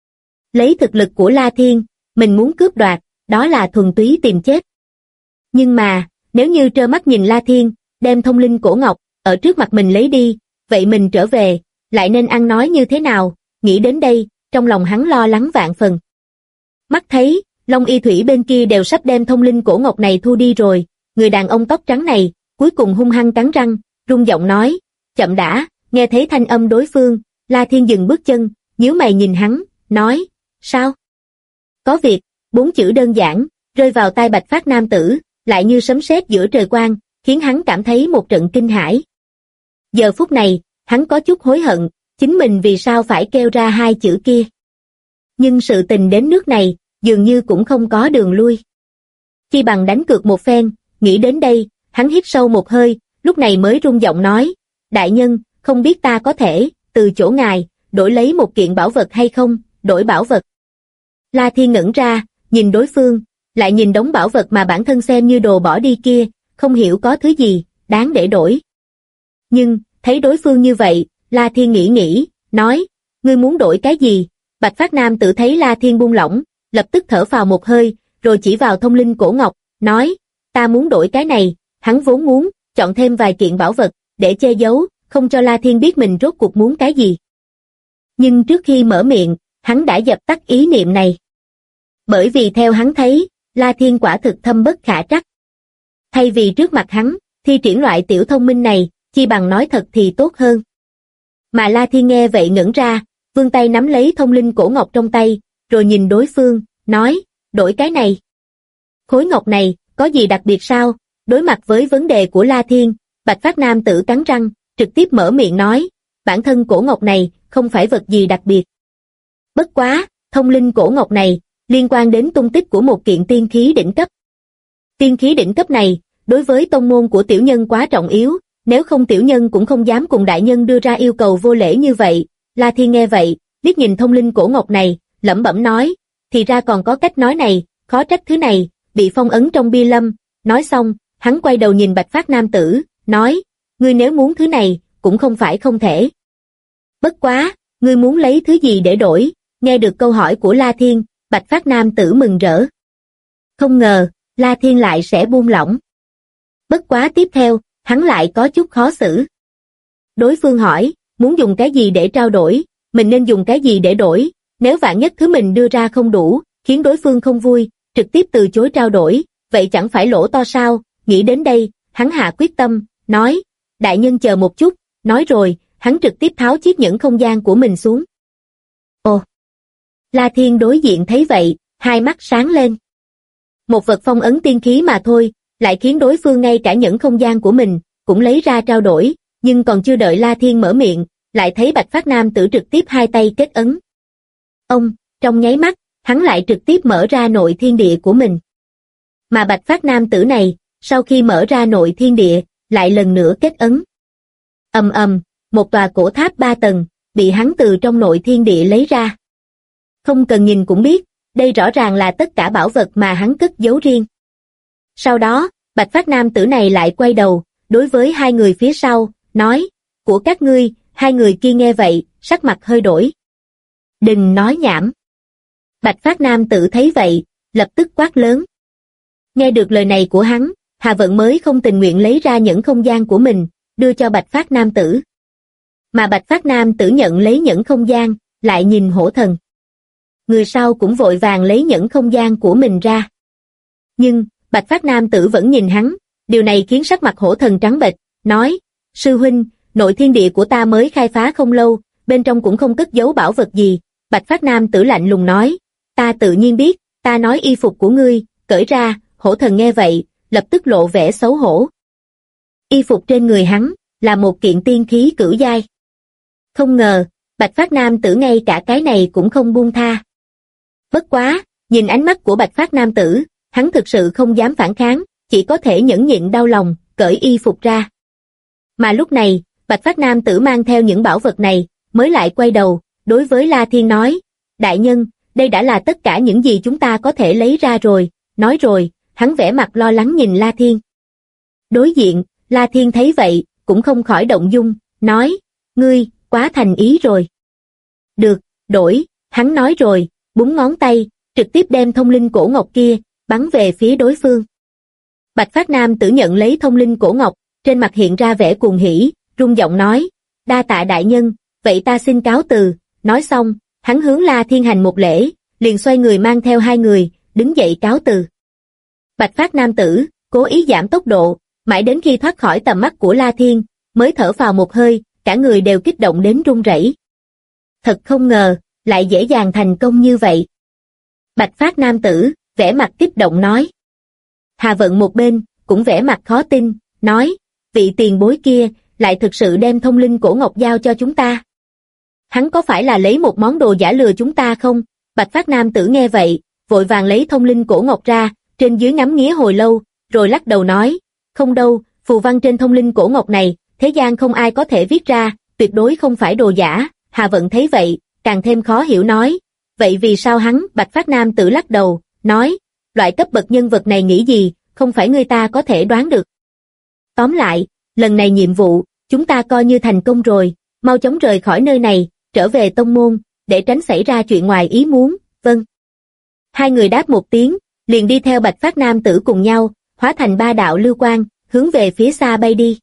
Speaker 2: Lấy thực lực của La Thiên, mình muốn cướp đoạt, đó là thuần túy tìm chết. Nhưng mà, nếu như trơ mắt nhìn La Thiên, đem thông linh cổ ngọc, ở trước mặt mình lấy đi, vậy mình trở về, lại nên ăn nói như thế nào, nghĩ đến đây, trong lòng hắn lo lắng vạn phần. Mắt thấy, Long Y Thủy bên kia đều sắp đem thông linh cổ ngọc này thu đi rồi, người đàn ông tóc trắng này, cuối cùng hung hăng cắn răng, rung giọng nói, chậm đã, nghe thấy thanh âm đối phương, La Thiên dừng bước chân, nhíu mày nhìn hắn, nói, sao? Có việc, 4 chữ đơn giản, rơi vào tai Bạch Phát nam tử, lại như sấm sét giữa trời quang, khiến hắn cảm thấy một trận kinh hãi. Giờ phút này, hắn có chút hối hận, chính mình vì sao phải kêu ra 2 chữ kia. Nhưng sự tình đến nước này, dường như cũng không có đường lui. Chi bằng đánh cược một phen, nghĩ đến đây, hắn hít sâu một hơi, lúc này mới rung giọng nói, đại nhân, không biết ta có thể, từ chỗ ngài, đổi lấy một kiện bảo vật hay không, đổi bảo vật. La Thiên ngẩn ra, nhìn đối phương, lại nhìn đống bảo vật mà bản thân xem như đồ bỏ đi kia, không hiểu có thứ gì, đáng để đổi. Nhưng, thấy đối phương như vậy, La Thiên nghĩ, nói, ngươi muốn đổi cái gì? Bạch Phát Nam tự thấy La Thiên buông lỏng, lập tức thở phào một hơi, rồi chỉ vào thông linh cổ ngọc, nói, ta muốn đổi cái này, hắn vốn muốn, chọn thêm vài kiện bảo vật, để che giấu, không cho La Thiên biết mình rốt cuộc muốn cái gì. Nhưng trước khi mở miệng, hắn đã dập tắt ý niệm này. Bởi vì theo hắn thấy, La Thiên quả thực thâm bất khả trắc. Thay vì trước mặt hắn, thi triển loại tiểu thông minh này, chi bằng nói thật thì tốt hơn. Mà La Thiên nghe vậy ngẩn ra, vươn tay nắm lấy thông linh cổ ngọc trong tay, rồi nhìn đối phương, nói, đổi cái này. Khối ngọc này, có gì đặc biệt sao? Đối mặt với vấn đề của La Thiên, Bạch Phát Nam tử cắn răng, trực tiếp mở miệng nói, bản thân cổ ngọc này, không phải vật gì đặc biệt. Bất quá, thông linh cổ ngọc này, liên quan đến tung tích của một kiện tiên khí đỉnh cấp. Tiên khí đỉnh cấp này, đối với tông môn của tiểu nhân quá trọng yếu, nếu không tiểu nhân cũng không dám cùng đại nhân đưa ra yêu cầu vô lễ như vậy. La Thiên nghe vậy, liếc nhìn thông linh cổ ngọc này, lẩm bẩm nói, thì ra còn có cách nói này, khó trách thứ này, bị phong ấn trong bia lâm. Nói xong, hắn quay đầu nhìn Bạch Phát Nam tử, nói, ngươi nếu muốn thứ này, cũng không phải không thể. Bất quá, ngươi muốn lấy thứ gì để đổi? Nghe được câu hỏi của La Thiên, Bạch Phát Nam tử mừng rỡ. Không ngờ, La Thiên lại sẽ buông lỏng. Bất quá tiếp theo, hắn lại có chút khó xử. Đối phương hỏi, muốn dùng cái gì để trao đổi, mình nên dùng cái gì để đổi, nếu vạn nhất thứ mình đưa ra không đủ, khiến đối phương không vui, trực tiếp từ chối trao đổi, vậy chẳng phải lỗ to sao? Nghĩ đến đây, hắn hạ quyết tâm, nói, đại nhân chờ một chút, nói rồi, hắn trực tiếp tháo chiếc nhẫn không gian của mình xuống. Ồ! La Thiên đối diện thấy vậy, hai mắt sáng lên. Một vật phong ấn tiên khí mà thôi, lại khiến đối phương ngay cả nhẫn không gian của mình, cũng lấy ra trao đổi, nhưng còn chưa đợi La Thiên mở miệng, lại thấy Bạch Phát Nam tử trực tiếp hai tay kết ấn. Ông, trong nháy mắt, hắn lại trực tiếp mở ra nội thiên địa của mình. Mà Bạch Phát nam tử này, sau khi mở ra nội thiên địa, lại lần nữa kết ấn. Ầm ầm, một tòa cổ tháp 3 tầng, bị hắn từ trong nội thiên địa lấy ra. Không cần nhìn cũng biết, đây rõ ràng là tất cả bảo vật mà hắn cất giấu riêng. Sau đó, Bạch Phát nam tử này lại quay đầu, đối với hai người phía sau, nói, của các ngươi. Hai người kia nghe vậy, sắc mặt hơi đổi. Đừng nói nhảm. Bạch Phát nam tử thấy vậy, lập tức quát lớn. Nghe được lời này của hắn, Hà Vận mới không tình nguyện lấy ra nhẫn không gian của mình, đưa cho Bạch Phát nam tử. Mà Bạch Phát nam tử nhận lấy nhẫn không gian, lại nhìn hổ thần. Người sau cũng vội vàng lấy nhẫn không gian của mình ra. Nhưng, Bạch Phát nam tử vẫn nhìn hắn, điều này khiến sắc mặt hổ thần trắng bệch, nói, sư huynh, nội thiên địa của ta mới khai phá không lâu, bên trong cũng không cất giấu bảo vật gì. Bạch Phát nam tử lạnh lùng nói, ta tự nhiên biết, ta nói y phục của ngươi, cởi ra. Hổ thần nghe vậy, lập tức lộ vẻ xấu hổ. Y phục trên người hắn, là một kiện tiên khí cửu giai. Không ngờ, Bạch Phát nam tử ngay cả cái này cũng không buông tha. Bất quá, nhìn ánh mắt của Bạch Phát nam tử, hắn thực sự không dám phản kháng, chỉ có thể nhẫn nhịn đau lòng, cởi y phục ra. Mà lúc này, Bạch Phát nam tử mang theo những bảo vật này, mới lại quay đầu, đối với La Thiên nói, đại nhân, đây đã là tất cả những gì chúng ta có thể lấy ra rồi. Nói rồi, hắn vẻ mặt lo lắng nhìn La Thiên. Đối diện, La Thiên thấy vậy, cũng không khỏi động dung, nói, ngươi, quá thành ý rồi. Được, đổi, hắn nói rồi, búng ngón tay, trực tiếp đem thông linh cổ ngọc kia, bắn về phía đối phương. Bạch Phát nam tử nhận lấy thông linh cổ ngọc, trên mặt hiện ra vẻ cuồng hỉ, rung giọng nói, đa tạ đại nhân, vậy ta xin cáo từ. Nói xong, hắn hướng La Thiên hành một lễ, liền xoay người mang theo hai người, đứng dậy cáo từ. Bạch Phát nam tử, cố ý giảm tốc độ, mãi đến khi thoát khỏi tầm mắt của La Thiên, mới thở phào một hơi, cả người đều kích động đến run rẩy. Thật không ngờ, lại dễ dàng thành công như vậy. Bạch Phát nam tử, vẻ mặt kích động nói. Hà Vận một bên, cũng vẻ mặt khó tin, nói, vị tiền bối kia, lại thực sự đem thông linh cổ ngọc giao cho chúng ta. Hắn có phải là lấy một món đồ giả lừa chúng ta không? Bạch Phát nam tử nghe vậy, vội vàng lấy thông linh cổ ngọc ra, trên dưới ngắm nghía hồi lâu, rồi lắc đầu nói, không đâu, phù văn trên thông linh cổ ngọc này, thế gian không ai có thể viết ra, tuyệt đối không phải đồ giả. Hà Vận thấy vậy, càng thêm khó hiểu nói, vậy vì sao hắn? Bạch Phát nam tử lắc đầu, nói, loại cấp bậc nhân vật này nghĩ gì, không phải người ta có thể đoán được. Tóm lại, lần này nhiệm vụ, chúng ta coi như thành công rồi, mau chóng rời khỏi nơi này, trở về tông môn, để tránh xảy ra chuyện ngoài ý muốn. Vâng. Hai người đáp một tiếng, liền đi theo Bạch Phát nam tử cùng nhau, hóa thành ba đạo lưu quang, hướng về phía xa bay đi.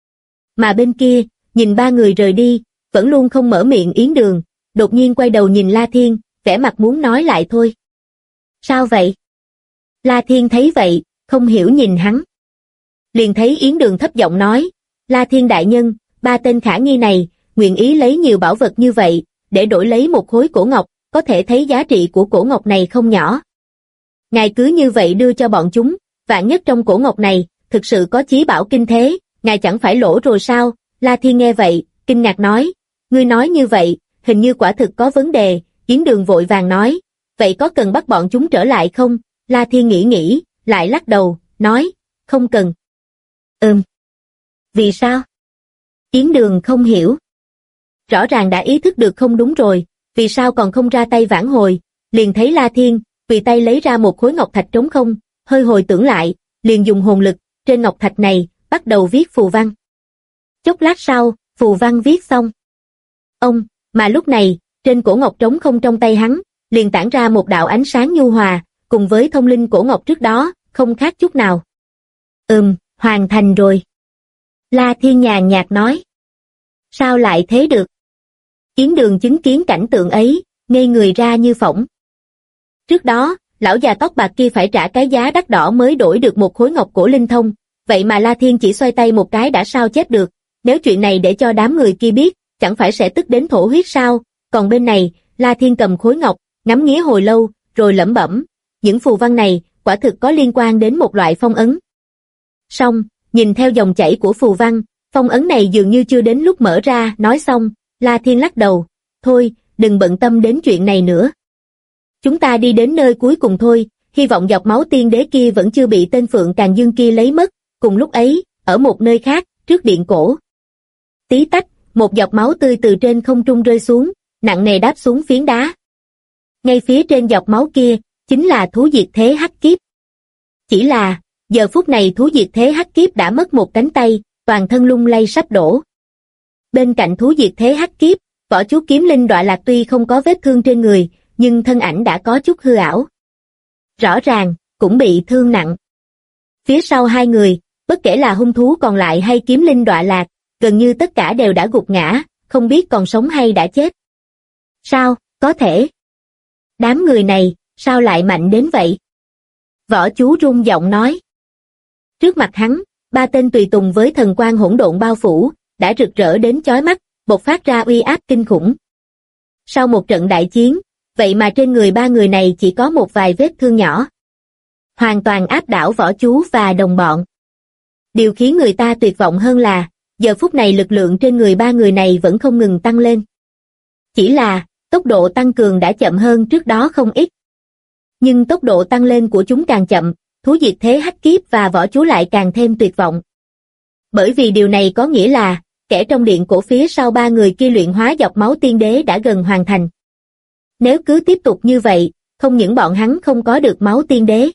Speaker 2: Mà bên kia, nhìn ba người rời đi, vẫn luôn không mở miệng Yến Đường, đột nhiên quay đầu nhìn La Thiên, vẻ mặt muốn nói lại thôi. Sao vậy? La Thiên thấy vậy, không hiểu nhìn hắn. Liền thấy Yến Đường thấp giọng nói, La Thiên đại nhân, ba tên khả nghi này, nguyện ý lấy nhiều bảo vật như vậy, để đổi lấy một khối cổ ngọc, có thể thấy giá trị của cổ ngọc này không nhỏ. Ngài cứ như vậy đưa cho bọn chúng, vạn nhất trong cổ ngọc này, thực sự có chí bảo kinh thế, ngài chẳng phải lỗ rồi sao? La Thiên nghe vậy, kinh ngạc nói, ngươi nói như vậy, hình như quả thực có vấn đề. Yến Đường vội vàng nói, vậy có cần bắt bọn chúng trở lại không? La Thiên nghĩ, lại lắc đầu, nói, không cần. Vì sao? Yến Đường không hiểu. Rõ ràng đã ý thức được không đúng rồi, vì sao còn không ra tay vãn hồi? Liền thấy La Thiên, tùy tay lấy ra một khối ngọc thạch trống không, hơi hồi tưởng lại, liền dùng hồn lực, trên ngọc thạch này, bắt đầu viết phù văn. Chốc lát sau, phù văn viết xong. Mà lúc này, trên cổ ngọc trống không trong tay hắn, liền tản ra một đạo ánh sáng nhu hòa, cùng với thông linh cổ ngọc trước đó, không khác chút nào. Hoàn thành rồi. La Thiên nhàn nhạt nói. Sao lại thế được? Yến Đường chứng kiến cảnh tượng ấy, ngây người ra như phỏng. Trước đó, lão già tóc bạc kia phải trả cái giá đắt đỏ mới đổi được một khối ngọc cổ linh thông, vậy mà La Thiên chỉ xoay tay một cái đã sao chép được, nếu chuyện này để cho đám người kia biết, chẳng phải sẽ tức đến thổ huyết sao? Còn bên này, La Thiên cầm khối ngọc, ngắm nghía hồi lâu, rồi lẩm bẩm, những phù văn này, quả thực có liên quan đến một loại phong ấn. Xong, nhìn theo dòng chảy của phù văn, phong ấn này dường như chưa đến lúc mở ra. Nói xong, La Thiên lắc đầu, thôi, đừng bận tâm đến chuyện này nữa. Chúng ta đi đến nơi cuối cùng thôi, hy vọng giọt máu tiên đế kia vẫn chưa bị tên Phượng Càn Dương kia lấy mất. Cùng lúc ấy, ở một nơi khác, trước điện cổ. Tí tách, một giọt máu tươi từ trên không trung rơi xuống, nặng nề đáp xuống phiến đá. Ngay phía trên giọt máu kia, chính là thú diệt thế hắc kiếp. Chỉ là, giờ phút này thú diệt thế hắc kiếp đã mất một cánh tay, toàn thân lung lay sắp đổ. Bên cạnh thú diệt thế hắc kiếp, võ chú kiếm linh Đọa Lạc tuy không có vết thương trên người, nhưng thân ảnh đã có chút hư ảo. Rõ ràng, cũng bị thương nặng. Phía sau hai người, bất kể là hung thú còn lại hay kiếm linh Đọa Lạc, gần như tất cả đều đã gục ngã, không biết còn sống hay đã chết. Sao, có thể? Đám người này, sao lại mạnh đến vậy? Võ chú rung giọng nói. Trước mặt hắn, ba tên tùy tùng với thần quang hỗn độn bao phủ, đã rực rỡ đến chói mắt, bộc phát ra uy áp kinh khủng. Sau một trận đại chiến, vậy mà trên người ba người này chỉ có một vài vết thương nhỏ. Hoàn toàn áp đảo võ chú và đồng bọn. Điều khiến người ta tuyệt vọng hơn là, giờ phút này lực lượng trên người ba người này vẫn không ngừng tăng lên. Chỉ là, tốc độ tăng cường đã chậm hơn trước đó không ít. Nhưng tốc độ tăng lên của chúng càng chậm, thú diệt thế hắc kiếp và võ chú lại càng thêm tuyệt vọng. Bởi vì điều này có nghĩa là, kẻ trong điện cổ phía sau ba người kia luyện hóa giọt máu tiên đế đã gần hoàn thành. Nếu cứ tiếp tục như vậy, không những bọn hắn không có được máu tiên đế,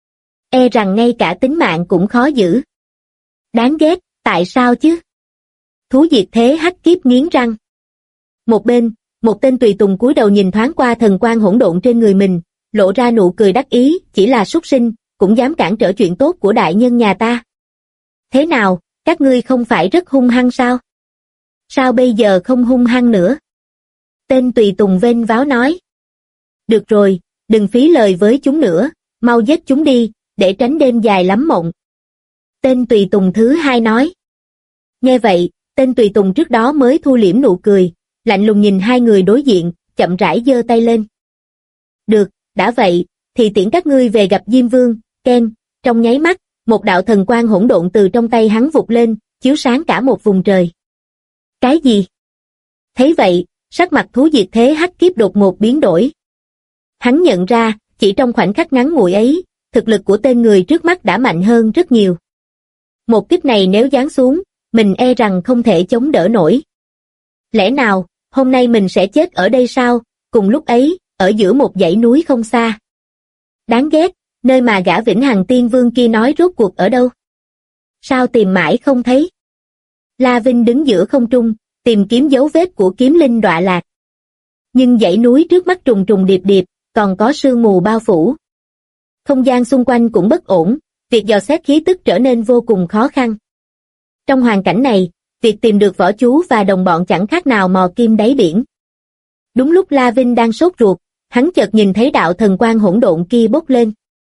Speaker 2: e rằng ngay cả tính mạng cũng khó giữ. Đáng ghét, tại sao chứ? Thú diệt thế hắc kiếp nghiến răng. Một bên, một tên tùy tùng cúi đầu nhìn thoáng qua thần quang hỗn độn trên người mình, lộ ra nụ cười đắc ý, chỉ là súc sinh, cũng dám cản trở chuyện tốt của đại nhân nhà ta. Thế nào, các ngươi không phải rất hung hăng sao? Sao bây giờ không hung hăng nữa? Tên tùy tùng vênh váo nói. Được rồi, đừng phí lời với chúng nữa, mau giết chúng đi, để tránh đêm dài lắm mộng. Tên tùy tùng thứ hai nói. Nghe vậy, tên tùy tùng trước đó mới thu liễm nụ cười, lạnh lùng nhìn hai người đối diện, chậm rãi giơ tay lên. Được, đã vậy, thì tiễn các ngươi về gặp Diêm Vương. Ken, trong nháy mắt, một đạo thần quang hỗn độn từ trong tay hắn vụt lên, chiếu sáng cả một vùng trời. Cái gì? Thấy vậy, sắc mặt thú diệt thế hắc kiếp đột ngột biến đổi. Hắn nhận ra, chỉ trong khoảnh khắc ngắn ngủi ấy, thực lực của tên người trước mắt đã mạnh hơn rất nhiều. Một kích này nếu giáng xuống, mình e rằng không thể chống đỡ nổi. Lẽ nào, hôm nay mình sẽ chết ở đây sao? Cùng lúc ấy, ở giữa một dãy núi không xa. Đáng ghét, nơi mà gã Vĩnh Hằng Tiên Vương kia nói rốt cuộc ở đâu? Sao tìm mãi không thấy? La Vinh đứng giữa không trung, tìm kiếm dấu vết của kiếm linh Đọa Lạc. Nhưng dãy núi trước mắt trùng trùng điệp điệp, còn có sương mù bao phủ. Không gian xung quanh cũng bất ổn, việc dò xét khí tức trở nên vô cùng khó khăn. Trong hoàn cảnh này, việc tìm được võ chú và đồng bọn chẳng khác nào mò kim đáy biển. Đúng lúc La Vinh đang sốt ruột, hắn chợt nhìn thấy đạo thần quang hỗn độn kia bốc lên.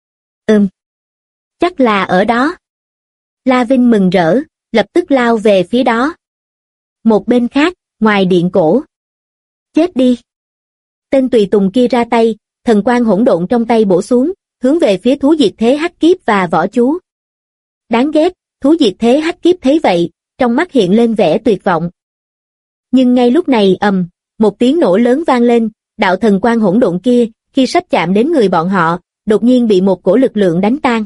Speaker 2: Chắc là ở đó. La Vinh mừng rỡ, lập tức lao về phía đó. Một bên khác, ngoài điện cổ. Chết đi. Tên tùy tùng kia ra tay, thần quang hỗn độn trong tay bổ xuống, hướng về phía thú diệt thế hắc kiếp và võ chú. Đáng ghét, thú diệt thế hắc kiếp thấy vậy, trong mắt hiện lên vẻ tuyệt vọng. Nhưng ngay lúc này một tiếng nổ lớn vang lên, đạo thần quang hỗn độn kia, khi sắp chạm đến người bọn họ, đột nhiên bị một cổ lực lượng đánh tan.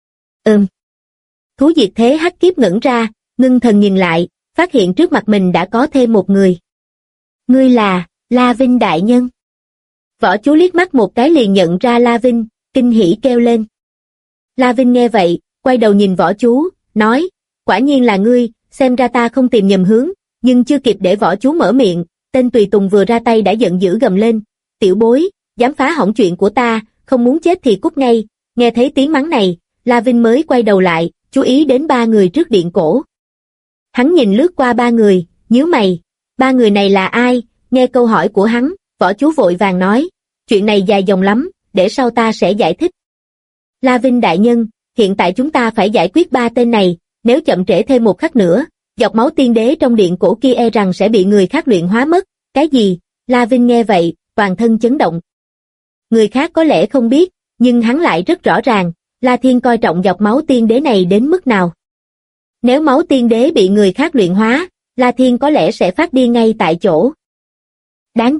Speaker 2: Thú diệt thế hắc kiếp ngẩn ra, ngưng thần nhìn lại, phát hiện trước mặt mình đã có thêm một người. Ngươi là, La Vinh đại nhân. Võ chú liếc mắt một cái liền nhận ra La Vinh, kinh hỉ kêu lên. La Vinh nghe vậy, quay đầu nhìn võ chú, nói, quả nhiên là ngươi, xem ra ta không tìm nhầm hướng, nhưng chưa kịp để võ chú mở miệng, tên tùy tùng vừa ra tay đã giận dữ gầm lên, tiểu bối, dám phá hỏng chuyện của ta, không muốn chết thì cút ngay. Nghe thấy tiếng mắng này, La Vinh mới quay đầu lại, chú ý đến ba người trước điện cổ. Hắn nhìn lướt qua ba người, nhíu mày, ba người này là ai? Nghe câu hỏi của hắn, võ chú vội vàng nói, chuyện này dài dòng lắm, để sau ta sẽ giải thích. La Vinh đại nhân, hiện tại chúng ta phải giải quyết ba tên này, nếu chậm trễ thêm một khắc nữa, giọt máu tiên đế trong điện cổ kia e rằng sẽ bị người khác luyện hóa mất. Cái gì? La Vinh nghe vậy, toàn thân chấn động. Người khác có lẽ không biết, nhưng hắn lại rất rõ ràng, La Thiên coi trọng giọt máu tiên đế này đến mức nào. Nếu máu tiên đế bị người khác luyện hóa, La Thiên có lẽ sẽ phát điên ngay tại chỗ. Đáng ghét,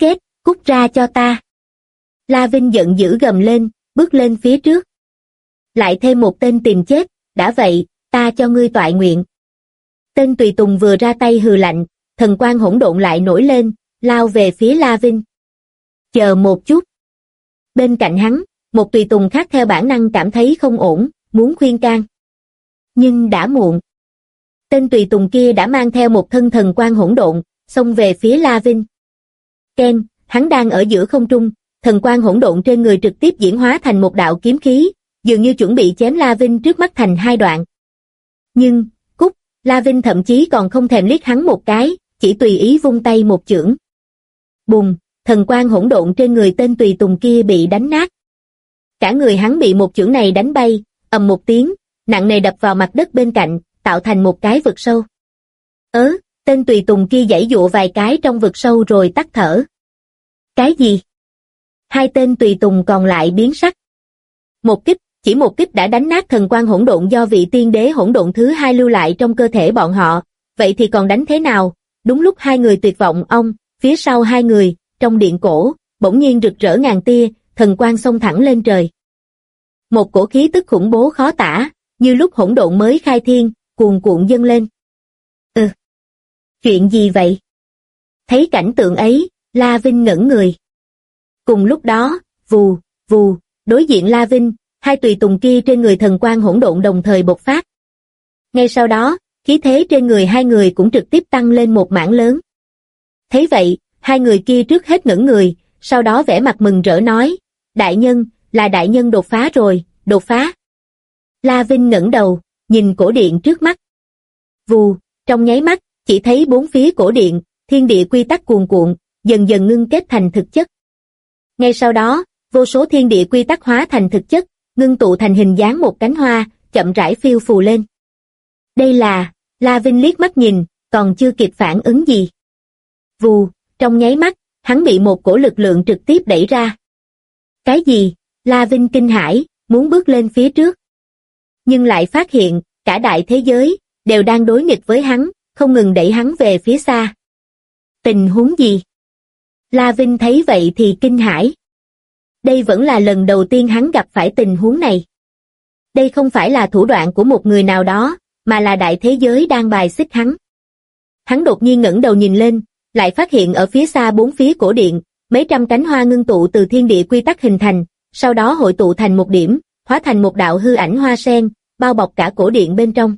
Speaker 2: Cút ra cho ta. La Vinh giận dữ gầm lên, bước lên phía trước. Lại thêm một tên tìm chết, đã vậy, ta cho ngươi toại nguyện. Tên tùy tùng vừa ra tay hừ lạnh, thần quang hỗn độn lại nổi lên, lao về phía La Vinh. Chờ một chút. Bên cạnh hắn, một tùy tùng khác theo bản năng cảm thấy không ổn, muốn khuyên can. Nhưng đã muộn. Tên tùy tùng kia đã mang theo một thân thần quang hỗn độn, xông về phía La Vinh. Ken, hắn đang ở giữa không trung, thần quang hỗn độn trên người trực tiếp diễn hóa thành một đạo kiếm khí, dường như chuẩn bị chém La Vinh trước mắt thành hai đoạn. Nhưng, La Vinh thậm chí còn không thèm liếc hắn một cái, chỉ tùy ý vung tay một chưởng. Bùng, thần quang hỗn độn trên người tên tùy tùng kia bị đánh nát. Cả người hắn bị một chưởng này đánh bay, ầm một tiếng, nặng nề đập vào mặt đất bên cạnh, tạo thành một cái vực sâu. Tên tùy tùng kia giãy giụa vài cái trong vực sâu rồi tắt thở. Cái gì? Hai tên tùy tùng còn lại biến sắc. Chỉ một kích đã đánh nát thần quang hỗn độn do vị tiên đế hỗn độn thứ hai lưu lại trong cơ thể bọn họ, vậy thì còn đánh thế nào? Đúng lúc hai người tuyệt vọng phía sau hai người, trong điện cổ, bỗng nhiên rực rỡ ngàn tia, thần quang xông thẳng lên trời. Một cổ khí tức khủng bố khó tả, như lúc hỗn độn mới khai thiên, cuồn cuộn dâng lên. Chuyện gì vậy? Thấy cảnh tượng ấy, La Vinh ngẩn người. Cùng lúc đó, vù, vù, đối diện La Vinh, hai tùy tùng kia trên người thần quang hỗn độn đồng thời bộc phát. Ngay sau đó, khí thế trên người hai người cũng trực tiếp tăng lên một mảng lớn. Thấy vậy, hai người kia trước hết ngẩn người, sau đó vẻ mặt mừng rỡ nói, đại nhân, là đại nhân đột phá rồi, đột phá. La Vinh ngẩng đầu, nhìn cổ điện trước mắt. Vù, trong nháy mắt, chỉ thấy bốn phía cổ điện, thiên địa quy tắc cuồn cuộn, dần dần ngưng kết thành thực chất. Ngay sau đó, vô số thiên địa quy tắc hóa thành thực chất, ngưng tụ thành hình dáng một cánh hoa, chậm rãi phiêu phù lên. Đây là, La Vinh liếc mắt nhìn, còn chưa kịp phản ứng gì. Vù, trong nháy mắt, hắn bị một cổ lực lượng trực tiếp đẩy ra. Cái gì? La Vinh kinh hãi, muốn bước lên phía trước. Nhưng lại phát hiện, cả đại thế giới, đều đang đối nghịch với hắn, không ngừng đẩy hắn về phía xa. Tình huống gì? La Vinh thấy vậy thì kinh hãi. Đây vẫn là lần đầu tiên hắn gặp phải tình huống này. Đây không phải là thủ đoạn của một người nào đó, mà là đại thế giới đang bài xích hắn. Hắn đột nhiên ngẩng đầu nhìn lên, lại phát hiện ở phía xa bốn phía cổ điện, mấy trăm cánh hoa ngưng tụ từ thiên địa quy tắc hình thành, sau đó hội tụ thành một điểm, hóa thành một đạo hư ảnh hoa sen, bao bọc cả cổ điện bên trong.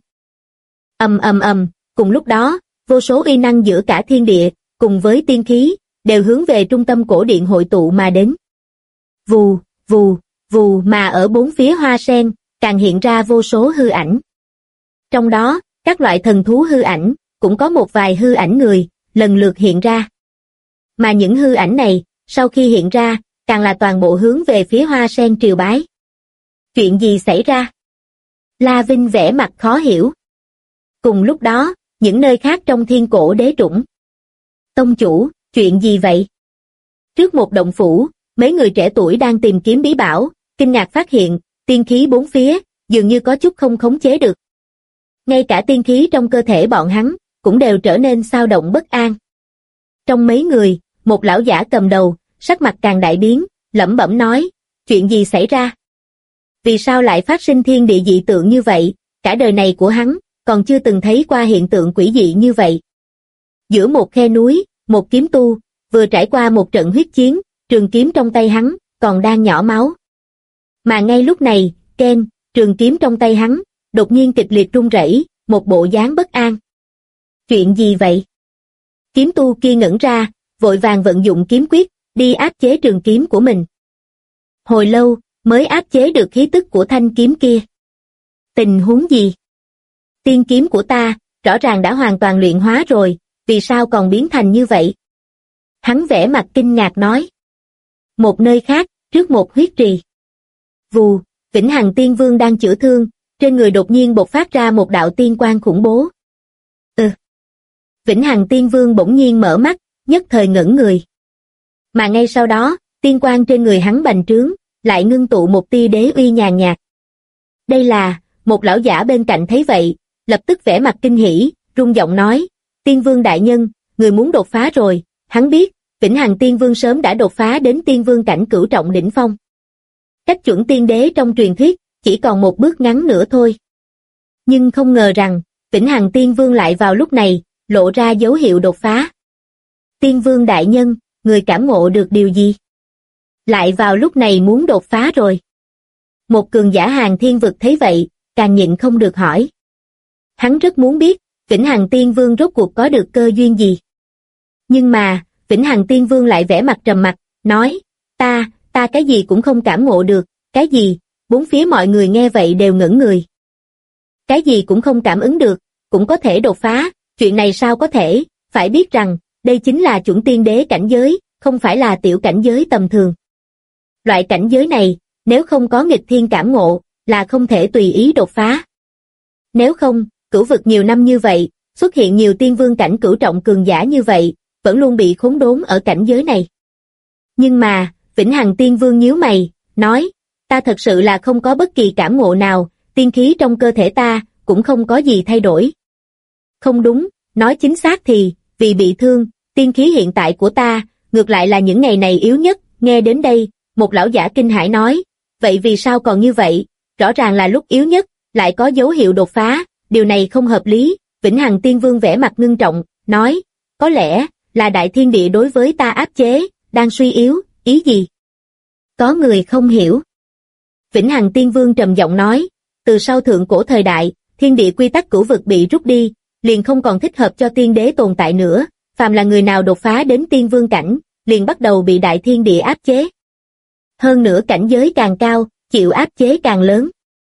Speaker 2: Cùng lúc đó, vô số uy năng giữa cả thiên địa, cùng với tiên khí, đều hướng về trung tâm cổ điện hội tụ mà đến. Vù, vù, vù mà ở bốn phía hoa sen, càng hiện ra vô số hư ảnh. Trong đó, các loại thần thú hư ảnh, cũng có một vài hư ảnh người, lần lượt hiện ra. Mà những hư ảnh này, sau khi hiện ra, càng là toàn bộ hướng về phía hoa sen triều bái. Chuyện gì xảy ra? La Vinh vẻ mặt khó hiểu. Cùng lúc đó, những nơi khác trong thiên cổ đế trũng. Tông chủ, chuyện gì vậy? Trước một động phủ, mấy người trẻ tuổi đang tìm kiếm bí bảo, kinh ngạc phát hiện, tiên khí bốn phía, dường như có chút không khống chế được. Ngay cả tiên khí trong cơ thể bọn hắn, cũng đều trở nên xao động bất an. Trong mấy người, một lão giả cầm đầu, sắc mặt càng đại biến, lẩm bẩm nói, chuyện gì xảy ra? Vì sao lại phát sinh thiên địa dị tượng như vậy, cả đời này của hắn, còn chưa từng thấy qua hiện tượng quỷ dị như vậy. Giữa một khe núi, một kiếm tu, vừa trải qua một trận huyết chiến, trường kiếm trong tay hắn, còn đang nhỏ máu. Mà ngay lúc này, Ken, trường kiếm trong tay hắn, đột nhiên kịch liệt rung rẩy, một bộ dáng bất an. Chuyện gì vậy? Kiếm tu kia ngẩn ra, vội vàng vận dụng kiếm quyết, đi áp chế trường kiếm của mình. Hồi lâu, mới áp chế được khí tức của thanh kiếm kia. Tình huống gì? Tiên kiếm của ta, rõ ràng đã hoàn toàn luyện hóa rồi, vì sao còn biến thành như vậy? Hắn vẻ mặt kinh ngạc nói. Một nơi khác, trước một huyết trì. Vù, Vĩnh Hằng Tiên Vương đang chữa thương, trên người đột nhiên bộc phát ra một đạo tiên quang khủng bố. Vĩnh Hằng Tiên Vương bỗng nhiên mở mắt, nhất thời ngẩn người. Mà ngay sau đó, tiên quang trên người hắn bành trướng, lại ngưng tụ một tia đế uy nhàn nhạt. Đây là, một lão giả bên cạnh thấy vậy, lập tức vẻ mặt kinh hỉ, rung giọng nói, Tiên Vương đại nhân, người muốn đột phá rồi, hắn biết, Vĩnh Hằng Tiên Vương sớm đã đột phá đến Tiên Vương cảnh cửu trọng đỉnh phong. Cách chuẩn tiên đế trong truyền thuyết, chỉ còn một bước ngắn nữa thôi. Nhưng không ngờ rằng, Vĩnh Hằng Tiên Vương lại vào lúc này, lộ ra dấu hiệu đột phá. Tiên Vương đại nhân, người cảm ngộ được điều gì? Lại vào lúc này muốn đột phá rồi. Một cường giả Hàn Thiên vực thấy vậy, càng nhịn không được hỏi. Hắn rất muốn biết, Vĩnh Hằng Tiên Vương rốt cuộc có được cơ duyên gì. Nhưng mà, Vĩnh Hằng Tiên Vương lại vẻ mặt trầm mặc, nói, ta cái gì cũng không cảm ngộ được, cái gì? Bốn phía mọi người nghe vậy đều ngẩn người. Cái gì cũng không cảm ứng được, cũng có thể đột phá, chuyện này sao có thể, phải biết rằng, đây chính là chuẩn tiên đế cảnh giới, không phải là tiểu cảnh giới tầm thường. Loại cảnh giới này, nếu không có nghịch thiên cảm ngộ, là không thể tùy ý đột phá. Nếu không, cửu vực nhiều năm như vậy, xuất hiện nhiều tiên vương cảnh cửu trọng cường giả như vậy, vẫn luôn bị khốn đốn ở cảnh giới này. Nhưng mà, Vĩnh Hằng Tiên Vương nhíu mày, nói, ta thật sự là không có bất kỳ cảm ngộ nào, tiên khí trong cơ thể ta, cũng không có gì thay đổi. Không đúng, nói chính xác thì, vì bị thương, tiên khí hiện tại của ta, ngược lại là những ngày này yếu nhất, nghe đến đây, một lão giả kinh hãi nói, vậy vì sao còn như vậy, rõ ràng là lúc yếu nhất, lại có dấu hiệu đột phá, điều này không hợp lý, Vĩnh Hằng Tiên Vương vẻ mặt ngưng trọng, nói, có lẽ, là đại thiên địa đối với ta áp chế, đang suy yếu, ý gì? Có người không hiểu. Vĩnh Hằng Tiên Vương trầm giọng nói, từ sau thượng cổ thời đại, thiên địa quy tắc cửu vực bị rút đi, liền không còn thích hợp cho tiên đế tồn tại nữa, phàm là người nào đột phá đến tiên vương cảnh, liền bắt đầu bị đại thiên địa áp chế. Hơn nữa cảnh giới càng cao, chịu áp chế càng lớn.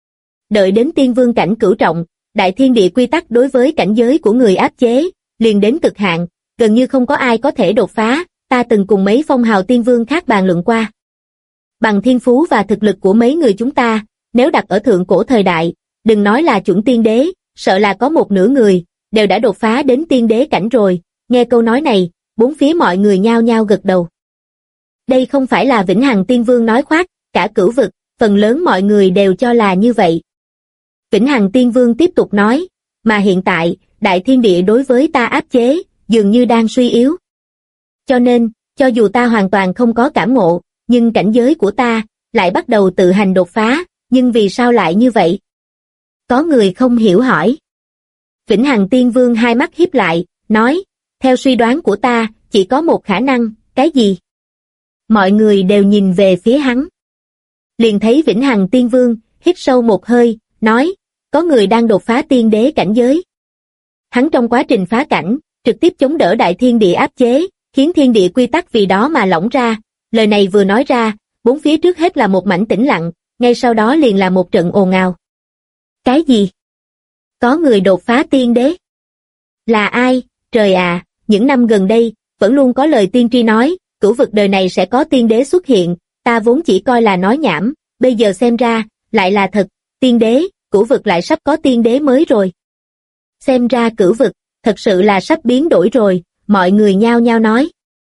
Speaker 2: Đợi đến tiên vương cảnh cửu trọng, đại thiên địa quy tắc đối với cảnh giới của người áp chế, liền đến cực hạn, gần như không có ai có thể đột phá, ta từng cùng mấy phong hào tiên vương khác bàn luận qua. Bằng thiên phú và thực lực của mấy người chúng ta, nếu đặt ở thượng cổ thời đại, đừng nói là chuẩn tiên đế, sợ là có một nửa người, đều đã đột phá đến tiên đế cảnh rồi, nghe câu nói này, bốn phía mọi người nhao nhao gật đầu. Đây không phải là Vĩnh Hằng Tiên Vương nói khoác, cả cửu vực, phần lớn mọi người đều cho là như vậy. Vĩnh Hằng Tiên Vương tiếp tục nói, mà hiện tại, đại thiên địa đối với ta áp chế, dường như đang suy yếu. Cho nên, cho dù ta hoàn toàn không có cảm ngộ, nhưng cảnh giới của ta, lại bắt đầu tự hành đột phá, nhưng vì sao lại như vậy? Có người không hiểu hỏi. Vĩnh Hằng Tiên Vương hai mắt híp lại, nói, theo suy đoán của ta, chỉ có một khả năng, cái gì? Mọi người đều nhìn về phía hắn. Liền thấy Vĩnh Hằng Tiên Vương, hít sâu một hơi, nói, có người đang đột phá tiên đế cảnh giới. Hắn trong quá trình phá cảnh, trực tiếp chống đỡ đại thiên địa áp chế, khiến thiên địa quy tắc vì đó mà lỏng ra. Lời này vừa nói ra, bốn phía trước hết là một mảnh tĩnh lặng, ngay sau đó liền là một trận ồn ào. Cái gì? Có người đột phá tiên đế? Là ai? Trời à, những năm gần đây, vẫn luôn có lời tiên tri nói, cửu vực đời này sẽ có tiên đế xuất hiện, ta vốn chỉ coi là nói nhảm, bây giờ xem ra, lại là thật, tiên đế, cửu vực lại sắp có tiên đế mới rồi. Xem ra cửu vực, thật sự là sắp biến đổi rồi, mọi người nhao nhao nói.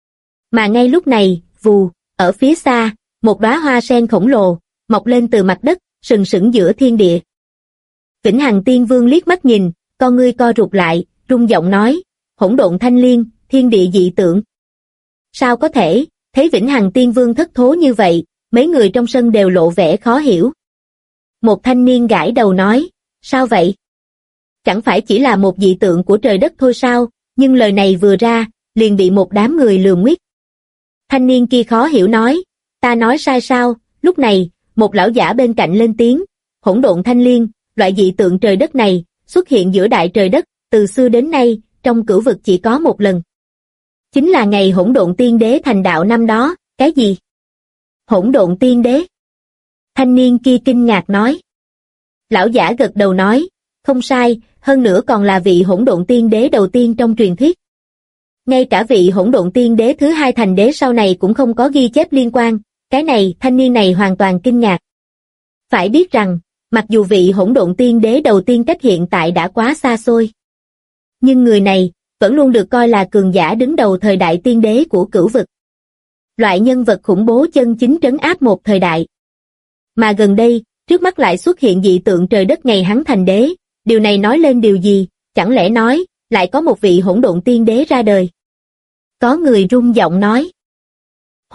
Speaker 2: Mà ngay lúc này, vù, ở phía xa, một đóa hoa sen khổng lồ, mọc lên từ mặt đất, sừng sững giữa thiên địa. Vĩnh Hằng Tiên Vương liếc mắt nhìn, con ngươi co rụt lại, rung giọng nói, hỗn độn thanh liên, thiên địa dị tượng. Sao có thể, thấy Vĩnh Hằng Tiên Vương thất thố như vậy, mấy người trong sân đều lộ vẻ khó hiểu. Một thanh niên gãi đầu nói, sao vậy? Chẳng phải chỉ là một dị tượng của trời đất thôi sao, nhưng lời này vừa ra, liền bị một đám người lườm nguyết. Thanh niên kia khó hiểu nói, ta nói sai sao, lúc này, một lão giả bên cạnh lên tiếng, hỗn độn thanh liên, loại dị tượng trời đất này, xuất hiện giữa đại trời đất, từ xưa đến nay, trong cửu vực chỉ có một lần. Chính là ngày hỗn độn tiên đế thành đạo năm đó, cái gì? Hỗn độn tiên đế? Thanh niên kia kinh ngạc nói. Lão giả gật đầu nói, không sai, hơn nữa còn là vị hỗn độn tiên đế đầu tiên trong truyền thuyết. Ngay cả vị hỗn độn tiên đế thứ hai thành đế sau này cũng không có ghi chép liên quan, cái này thanh niên này hoàn toàn kinh ngạc. Phải biết rằng, mặc dù vị hỗn độn tiên đế đầu tiên cách hiện tại đã quá xa xôi, nhưng người này vẫn luôn được coi là cường giả đứng đầu thời đại tiên đế của cửu vực. Loại nhân vật khủng bố chân chính trấn áp một thời đại. Mà gần đây, trước mắt lại xuất hiện dị tượng trời đất ngày hắn thành đế, điều này nói lên điều gì, chẳng lẽ nói, lại có một vị hỗn độn tiên đế ra đời. Có người rung giọng nói.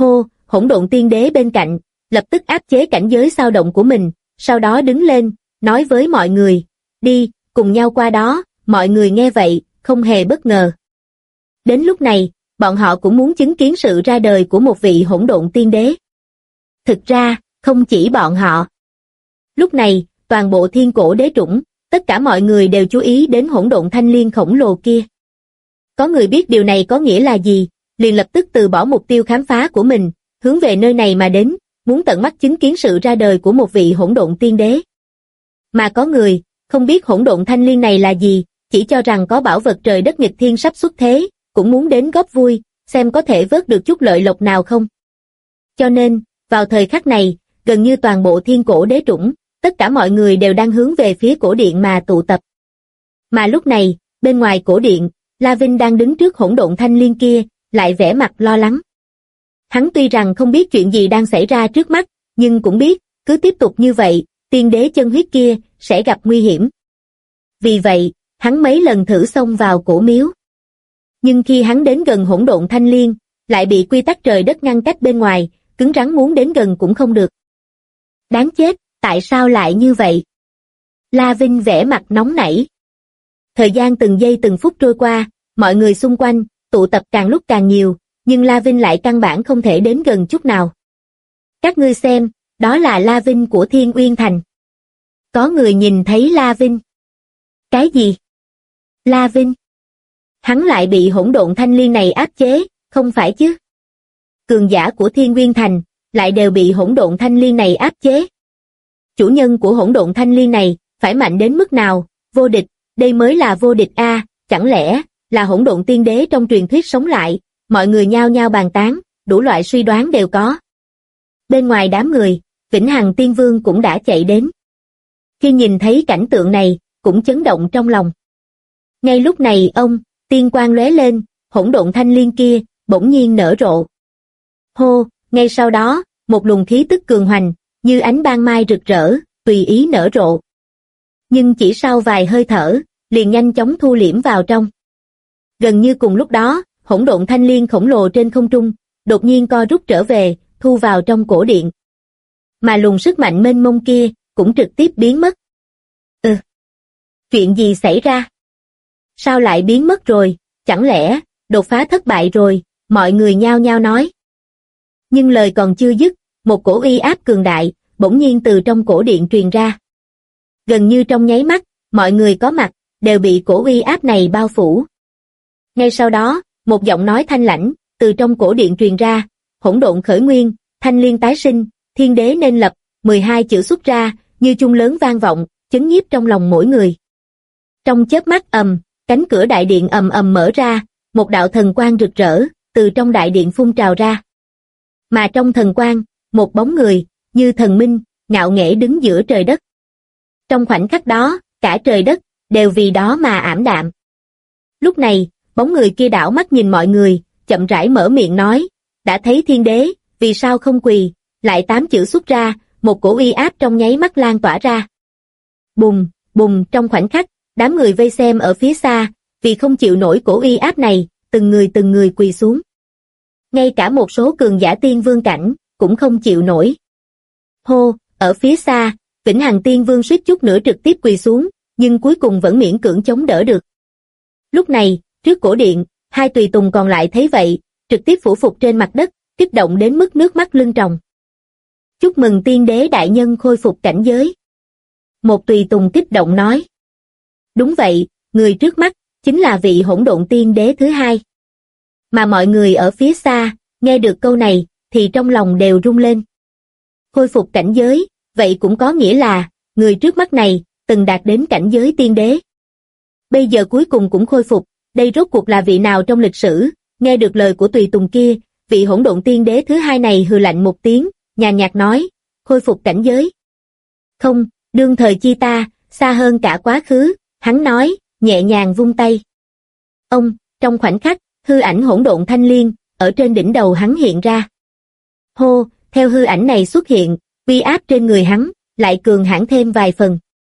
Speaker 2: Hô, hỗn độn tiên đế bên cạnh, lập tức áp chế cảnh giới xao động của mình, sau đó đứng lên, nói với mọi người, đi, cùng nhau qua đó, mọi người nghe vậy, không hề bất ngờ. Đến lúc này, bọn họ cũng muốn chứng kiến sự ra đời của một vị hỗn độn tiên đế. Thực ra, không chỉ bọn họ. Lúc này, toàn bộ thiên cổ đế trũng, tất cả mọi người đều chú ý đến hỗn độn thanh liên khổng lồ kia. Có người biết điều này có nghĩa là gì, liền lập tức từ bỏ mục tiêu khám phá của mình, hướng về nơi này mà đến, muốn tận mắt chứng kiến sự ra đời của một vị hỗn độn tiên đế. Mà có người, không biết hỗn độn thanh liên này là gì, chỉ cho rằng có bảo vật trời đất nghịch thiên sắp xuất thế, cũng muốn đến góp vui, xem có thể vớt được chút lợi lộc nào không. Cho nên, vào thời khắc này, gần như toàn bộ thiên cổ đế trũng, tất cả mọi người đều đang hướng về phía cổ điện mà tụ tập. Mà lúc này, bên ngoài cổ điện, La Vinh đang đứng trước hỗn độn thanh liên kia, lại vẻ mặt lo lắng. Hắn tuy rằng không biết chuyện gì đang xảy ra trước mắt, nhưng cũng biết, cứ tiếp tục như vậy, tiên đế chân huyết kia, sẽ gặp nguy hiểm. Vì vậy, hắn mấy lần thử xông vào cổ miếu. Nhưng khi hắn đến gần hỗn độn thanh liên, lại bị quy tắc trời đất ngăn cách bên ngoài, cứng rắn muốn đến gần cũng không được. Đáng chết, tại sao lại như vậy? La Vinh vẻ mặt nóng nảy. Thời gian từng giây từng phút trôi qua, mọi người xung quanh, tụ tập càng lúc càng nhiều, nhưng La Vinh lại căn bản không thể đến gần chút nào. Các ngươi xem, đó là La Vinh của Thiên Uyên Thành. Có người nhìn thấy La Vinh. Cái gì? La Vinh? Hắn lại bị hỗn độn thanh liên này áp chế, không phải chứ? Cường giả của Thiên Uyên Thành, lại đều bị hỗn độn thanh liên này áp chế. Chủ nhân của hỗn độn thanh liên này, phải mạnh đến mức nào, vô địch, đây mới là vô địch a, chẳng lẽ là hỗn độn tiên đế trong truyền thuyết sống lại, mọi người nhao nhao bàn tán, đủ loại suy đoán đều có. Bên ngoài đám người, Vĩnh Hằng Tiên Vương cũng đã chạy đến. Khi nhìn thấy cảnh tượng này, cũng chấn động trong lòng. Ngay lúc này tiên quang lóe lên, hỗn độn thanh liên kia, bỗng nhiên nở rộ. Hô, ngay sau đó, một luồng khí tức cường hoành, như ánh ban mai rực rỡ, tùy ý nở rộ. Nhưng chỉ sau vài hơi thở, liền nhanh chóng thu liễm vào trong. Gần như cùng lúc đó, hỗn độn thanh liên khổng lồ trên không trung, đột nhiên co rút trở về, thu vào trong cổ điện. Mà luồng sức mạnh mênh mông kia, cũng trực tiếp biến mất. Chuyện gì xảy ra? Sao lại biến mất rồi, chẳng lẽ, đột phá thất bại rồi, mọi người nhao nhao nói. Nhưng lời còn chưa dứt, một cổ uy áp cường đại, bỗng nhiên từ trong cổ điện truyền ra. Gần như trong nháy mắt, mọi người có mặt, đều bị cổ uy áp này bao phủ. Ngay sau đó, một giọng nói thanh lãnh, từ trong cổ điện truyền ra, hỗn độn khởi nguyên, thanh liên tái sinh, thiên đế nên lập, 12 chữ xuất ra, như chuông lớn vang vọng, chấn nhiếp trong lòng mỗi người. Trong chớp mắt cánh cửa đại điện ầm ầm mở ra, một đạo thần quang rực rỡ, từ trong đại điện phun trào ra. Mà trong thần quang, một bóng người, như thần minh, ngạo nghễ đứng giữa trời đất. Trong khoảnh khắc đó, cả trời đất, đều vì đó mà ảm đạm. Lúc này, bóng người kia đảo mắt nhìn mọi người, chậm rãi mở miệng nói, đã thấy thiên đế, vì sao không quỳ, lại 8 chữ xuất ra, một cổ uy áp trong nháy mắt lan tỏa ra. Bùng, bùng trong khoảnh khắc, đám người vây xem ở phía xa, vì không chịu nổi cổ uy áp này, từng người quỳ xuống. Ngay cả một số cường giả tiên vương cảnh, cũng không chịu nổi. Hô, ở phía xa, Vĩnh Hằng Tiên Vương suýt chút nữa trực tiếp quỳ xuống, nhưng cuối cùng vẫn miễn cưỡng chống đỡ được. Lúc này, trước cổ điện, hai tùy tùng còn lại thấy vậy, trực tiếp phủ phục trên mặt đất, kích động đến mức nước mắt lưng tròng. Chúc mừng tiên đế đại nhân khôi phục cảnh giới. Một tùy tùng kích động nói. Đúng vậy, người trước mắt, chính là vị hỗn độn tiên đế thứ hai. Mà mọi người ở phía xa, nghe được câu này, thì trong lòng đều rung lên. Khôi phục cảnh giới, vậy cũng có nghĩa là, người trước mắt này, từng đạt đến cảnh giới tiên đế. Bây giờ cuối cùng cũng khôi phục, đây rốt cuộc là vị nào trong lịch sử, nghe được lời của tùy tùng kia, vị hỗn độn tiên đế thứ hai này hừ lạnh một tiếng, nhàn nhạt nói, khôi phục cảnh giới. Không, đương thời chi ta, xa hơn cả quá khứ, hắn nói, nhẹ nhàng vung tay. Trong khoảnh khắc, hư ảnh hỗn độn thanh liên, ở trên đỉnh đầu hắn hiện ra. Hô, theo hư ảnh này xuất hiện, uy áp trên người hắn, lại cường hãn thêm vài phần.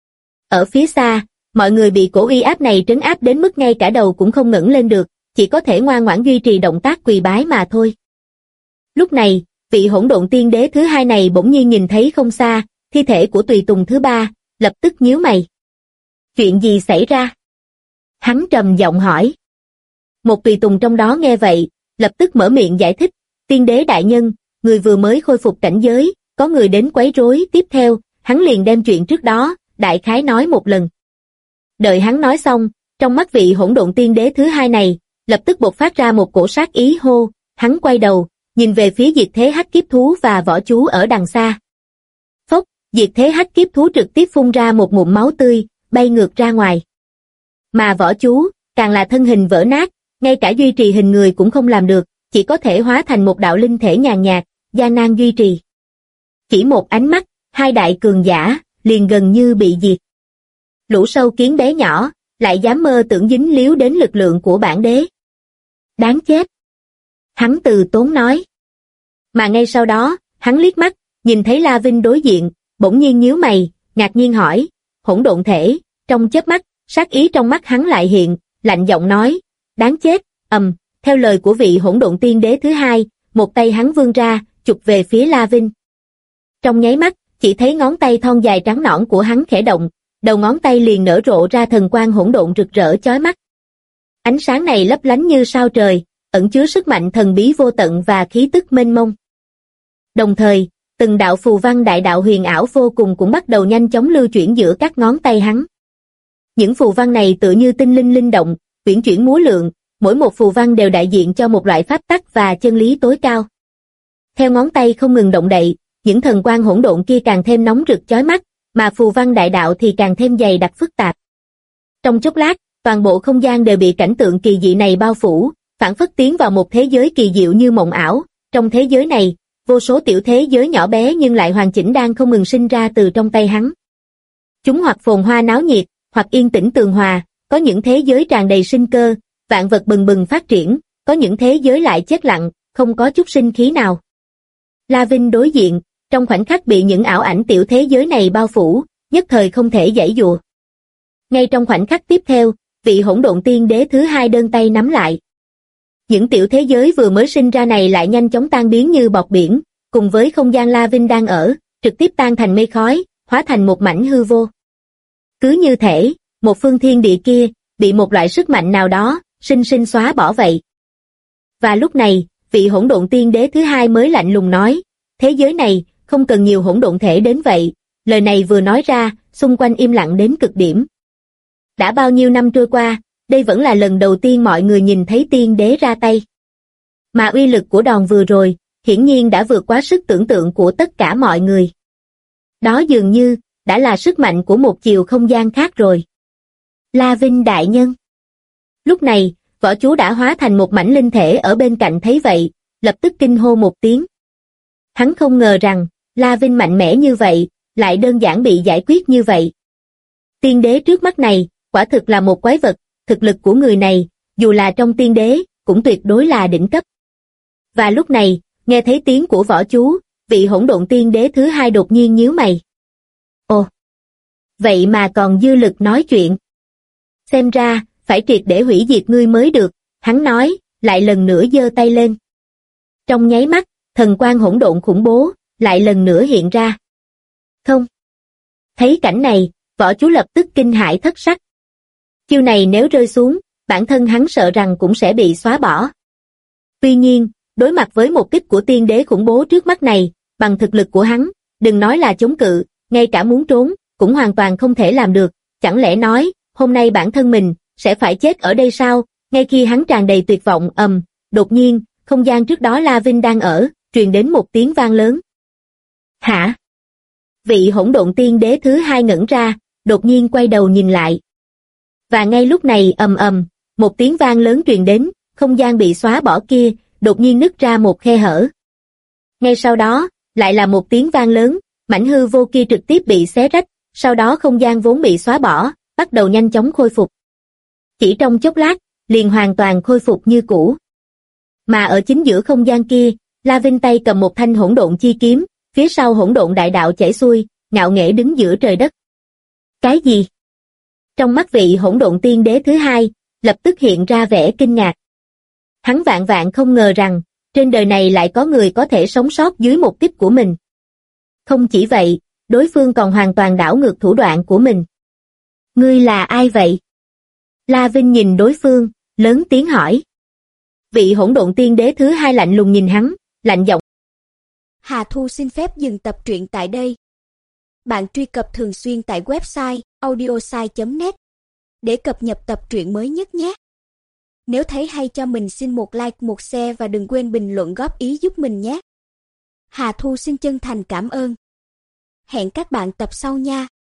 Speaker 2: Ở phía xa, mọi người bị cổ uy áp này trấn áp đến mức ngay cả đầu cũng không ngẩng lên được, chỉ có thể ngoan ngoãn duy trì động tác quỳ bái mà thôi. Lúc này, vị hỗn độn tiên đế thứ hai này bỗng nhiên nhìn thấy không xa, thi thể của tùy tùng thứ ba, lập tức nhíu mày. Chuyện gì xảy ra? Hắn trầm giọng hỏi. Một tùy tùng trong đó nghe vậy, lập tức mở miệng giải thích, tiên đế đại nhân, người vừa mới khôi phục cảnh giới, có người đến quấy rối. Tiếp theo, hắn liền đem chuyện trước đó, đại khái nói một lần. Đợi hắn nói xong, trong mắt vị hỗn độn tiên đế thứ hai này, lập tức bộc phát ra một cổ sát ý hô, hắn quay đầu, nhìn về phía diệt thế hắc kiếp thú và võ chú ở đằng xa. Phốc, diệt thế hắc kiếp thú trực tiếp phun ra một ngụm máu tươi, bay ngược ra ngoài. Mà võ chú, càng là thân hình vỡ nát, ngay cả duy trì hình người cũng không làm được, chỉ có thể hóa thành một đạo linh thể nhàn nhạt, gian nan duy trì. Chỉ một ánh mắt, hai đại cường giả, liền gần như bị diệt. Lũ sâu kiến bé nhỏ, lại dám mơ tưởng dính líu đến lực lượng của bản đế. Đáng chết! Hắn từ tốn nói. Mà ngay sau đó, hắn liếc mắt, nhìn thấy La Vinh đối diện, bỗng nhiên nhíu mày, ngạc nhiên hỏi, hỗn độn thể, trong chớp mắt, sát ý trong mắt hắn lại hiện, lạnh giọng nói, đáng chết, theo lời của vị hỗn độn tiên đế thứ hai, một tay hắn vươn ra, chụp về phía La Vinh. Trong nháy mắt, chỉ thấy ngón tay thon dài trắng nõn của hắn khẽ động, đầu ngón tay liền nở rộ ra thần quang hỗn độn rực rỡ chói mắt. Ánh sáng này lấp lánh như sao trời, ẩn chứa sức mạnh thần bí vô tận và khí tức mênh mông. Đồng thời, từng đạo phù văn đại đạo huyền ảo vô cùng cũng bắt đầu nhanh chóng lưu chuyển giữa các ngón tay hắn. Những phù văn này tựa như tinh linh linh động, uyển chuyển múa lượn, mỗi một phù văn đều đại diện cho một loại pháp tắc và chân lý tối cao. Theo ngón tay không ngừng động đậy, những thần quang hỗn độn kia càng thêm nóng rực chói mắt, mà phù văn đại đạo thì càng thêm dày đặc phức tạp. Trong chốc lát, toàn bộ không gian đều bị cảnh tượng kỳ dị này bao phủ, phảng phất tiến vào một thế giới kỳ diệu như mộng ảo. Trong thế giới này, vô số tiểu thế giới nhỏ bé nhưng lại hoàn chỉnh đang không ngừng sinh ra từ trong tay hắn. Chúng hoặc phồn hoa náo nhiệt, hoặc yên tĩnh tường hòa, có những thế giới tràn đầy sinh cơ, vạn vật bừng bừng phát triển, có những thế giới lại chết lặng, không có chút sinh khí nào. La Vinh đối diện, trong khoảnh khắc bị những ảo ảnh tiểu thế giới này bao phủ, nhất thời không thể giãy giụa. Ngay trong khoảnh khắc tiếp theo, vị hỗn độn tiên đế thứ hai đơn tay nắm lại. Những tiểu thế giới vừa mới sinh ra này lại nhanh chóng tan biến như bọt biển, cùng với không gian La Vinh đang ở, trực tiếp tan thành mây khói, hóa thành một mảnh hư vô. Cứ như thể, một phương thiên địa kia, bị một loại sức mạnh nào đó, sinh sinh xóa bỏ vậy. Và lúc này, vị hỗn độn tiên đế thứ hai mới lạnh lùng nói, thế giới này, không cần nhiều hỗn độn thể đến vậy. Lời này vừa nói ra, xung quanh im lặng đến cực điểm. Đã bao nhiêu năm trôi qua, đây vẫn là lần đầu tiên mọi người nhìn thấy tiên đế ra tay. Mà uy lực của đòn vừa rồi, hiển nhiên đã vượt quá sức tưởng tượng của tất cả mọi người. Đó dường như, đã là sức mạnh của một chiều không gian khác rồi. La Vinh đại nhân. Lúc này, võ chú đã hóa thành một mảnh linh thể ở bên cạnh thấy vậy, lập tức kinh hô một tiếng. Hắn không ngờ rằng, La Vinh mạnh mẽ như vậy, lại đơn giản bị giải quyết như vậy. Tiên đế trước mắt này, quả thực là một quái vật, thực lực của người này, dù là trong tiên đế, cũng tuyệt đối là đỉnh cấp. Và lúc này, nghe thấy tiếng của võ chú, vị hỗn độn tiên đế thứ hai đột nhiên nhíu mày. Ồ! Vậy mà còn dư lực nói chuyện. Xem ra, phải triệt để hủy diệt ngươi mới được, hắn nói, lại lần nữa giơ tay lên. Trong nháy mắt, thần quang hỗn độn khủng bố, lại lần nữa hiện ra. Không! Thấy cảnh này, võ chú lập tức kinh hãi thất sắc. Chiêu này nếu rơi xuống, bản thân hắn sợ rằng cũng sẽ bị xóa bỏ. Tuy nhiên, đối mặt với một kích của tiên đế khủng bố trước mắt này, bằng thực lực của hắn, đừng nói là chống cự, ngay cả muốn trốn, cũng hoàn toàn không thể làm được. Chẳng lẽ nói, hôm nay bản thân mình, sẽ phải chết ở đây sao? Ngay khi hắn tràn đầy tuyệt vọng đột nhiên, không gian trước đó La Vinh đang ở, truyền đến một tiếng vang lớn. Hả? Vị hỗn độn tiên đế thứ hai ngẩn ra, đột nhiên quay đầu nhìn lại. Và ngay lúc này một tiếng vang lớn truyền đến, không gian bị xóa bỏ kia, đột nhiên nứt ra một khe hở. Ngay sau đó, lại là một tiếng vang lớn, mảnh hư vô kia trực tiếp bị xé rách, sau đó không gian vốn bị xóa bỏ, bắt đầu nhanh chóng khôi phục. Chỉ trong chốc lát, liền hoàn toàn khôi phục như cũ. Mà ở chính giữa không gian kia, La Vinh tay cầm một thanh hỗn độn chi kiếm, phía sau hỗn độn đại đạo chảy xuôi, ngạo nghễ đứng giữa trời đất. Cái gì? Trong mắt vị hỗn độn tiên đế thứ hai, lập tức hiện ra vẻ kinh ngạc. Hắn vạn vạn không ngờ rằng, trên đời này lại có người có thể sống sót dưới một kích của mình. Không chỉ vậy, đối phương còn hoàn toàn đảo ngược thủ đoạn của mình. Ngươi là ai vậy? La Vinh nhìn đối phương, lớn tiếng hỏi. Vị hỗn độn tiên đế thứ hai lạnh lùng nhìn hắn, lạnh giọng.
Speaker 3: Hà Thu xin phép dừng tập truyện tại đây. Bạn truy cập thường xuyên tại website audiosai.net để cập nhật tập truyện mới nhất nhé. Nếu thấy hay cho mình xin một like, một share và đừng quên bình luận góp ý giúp mình nhé. Hà Thu xin chân thành cảm ơn. Hẹn các bạn tập sau nha.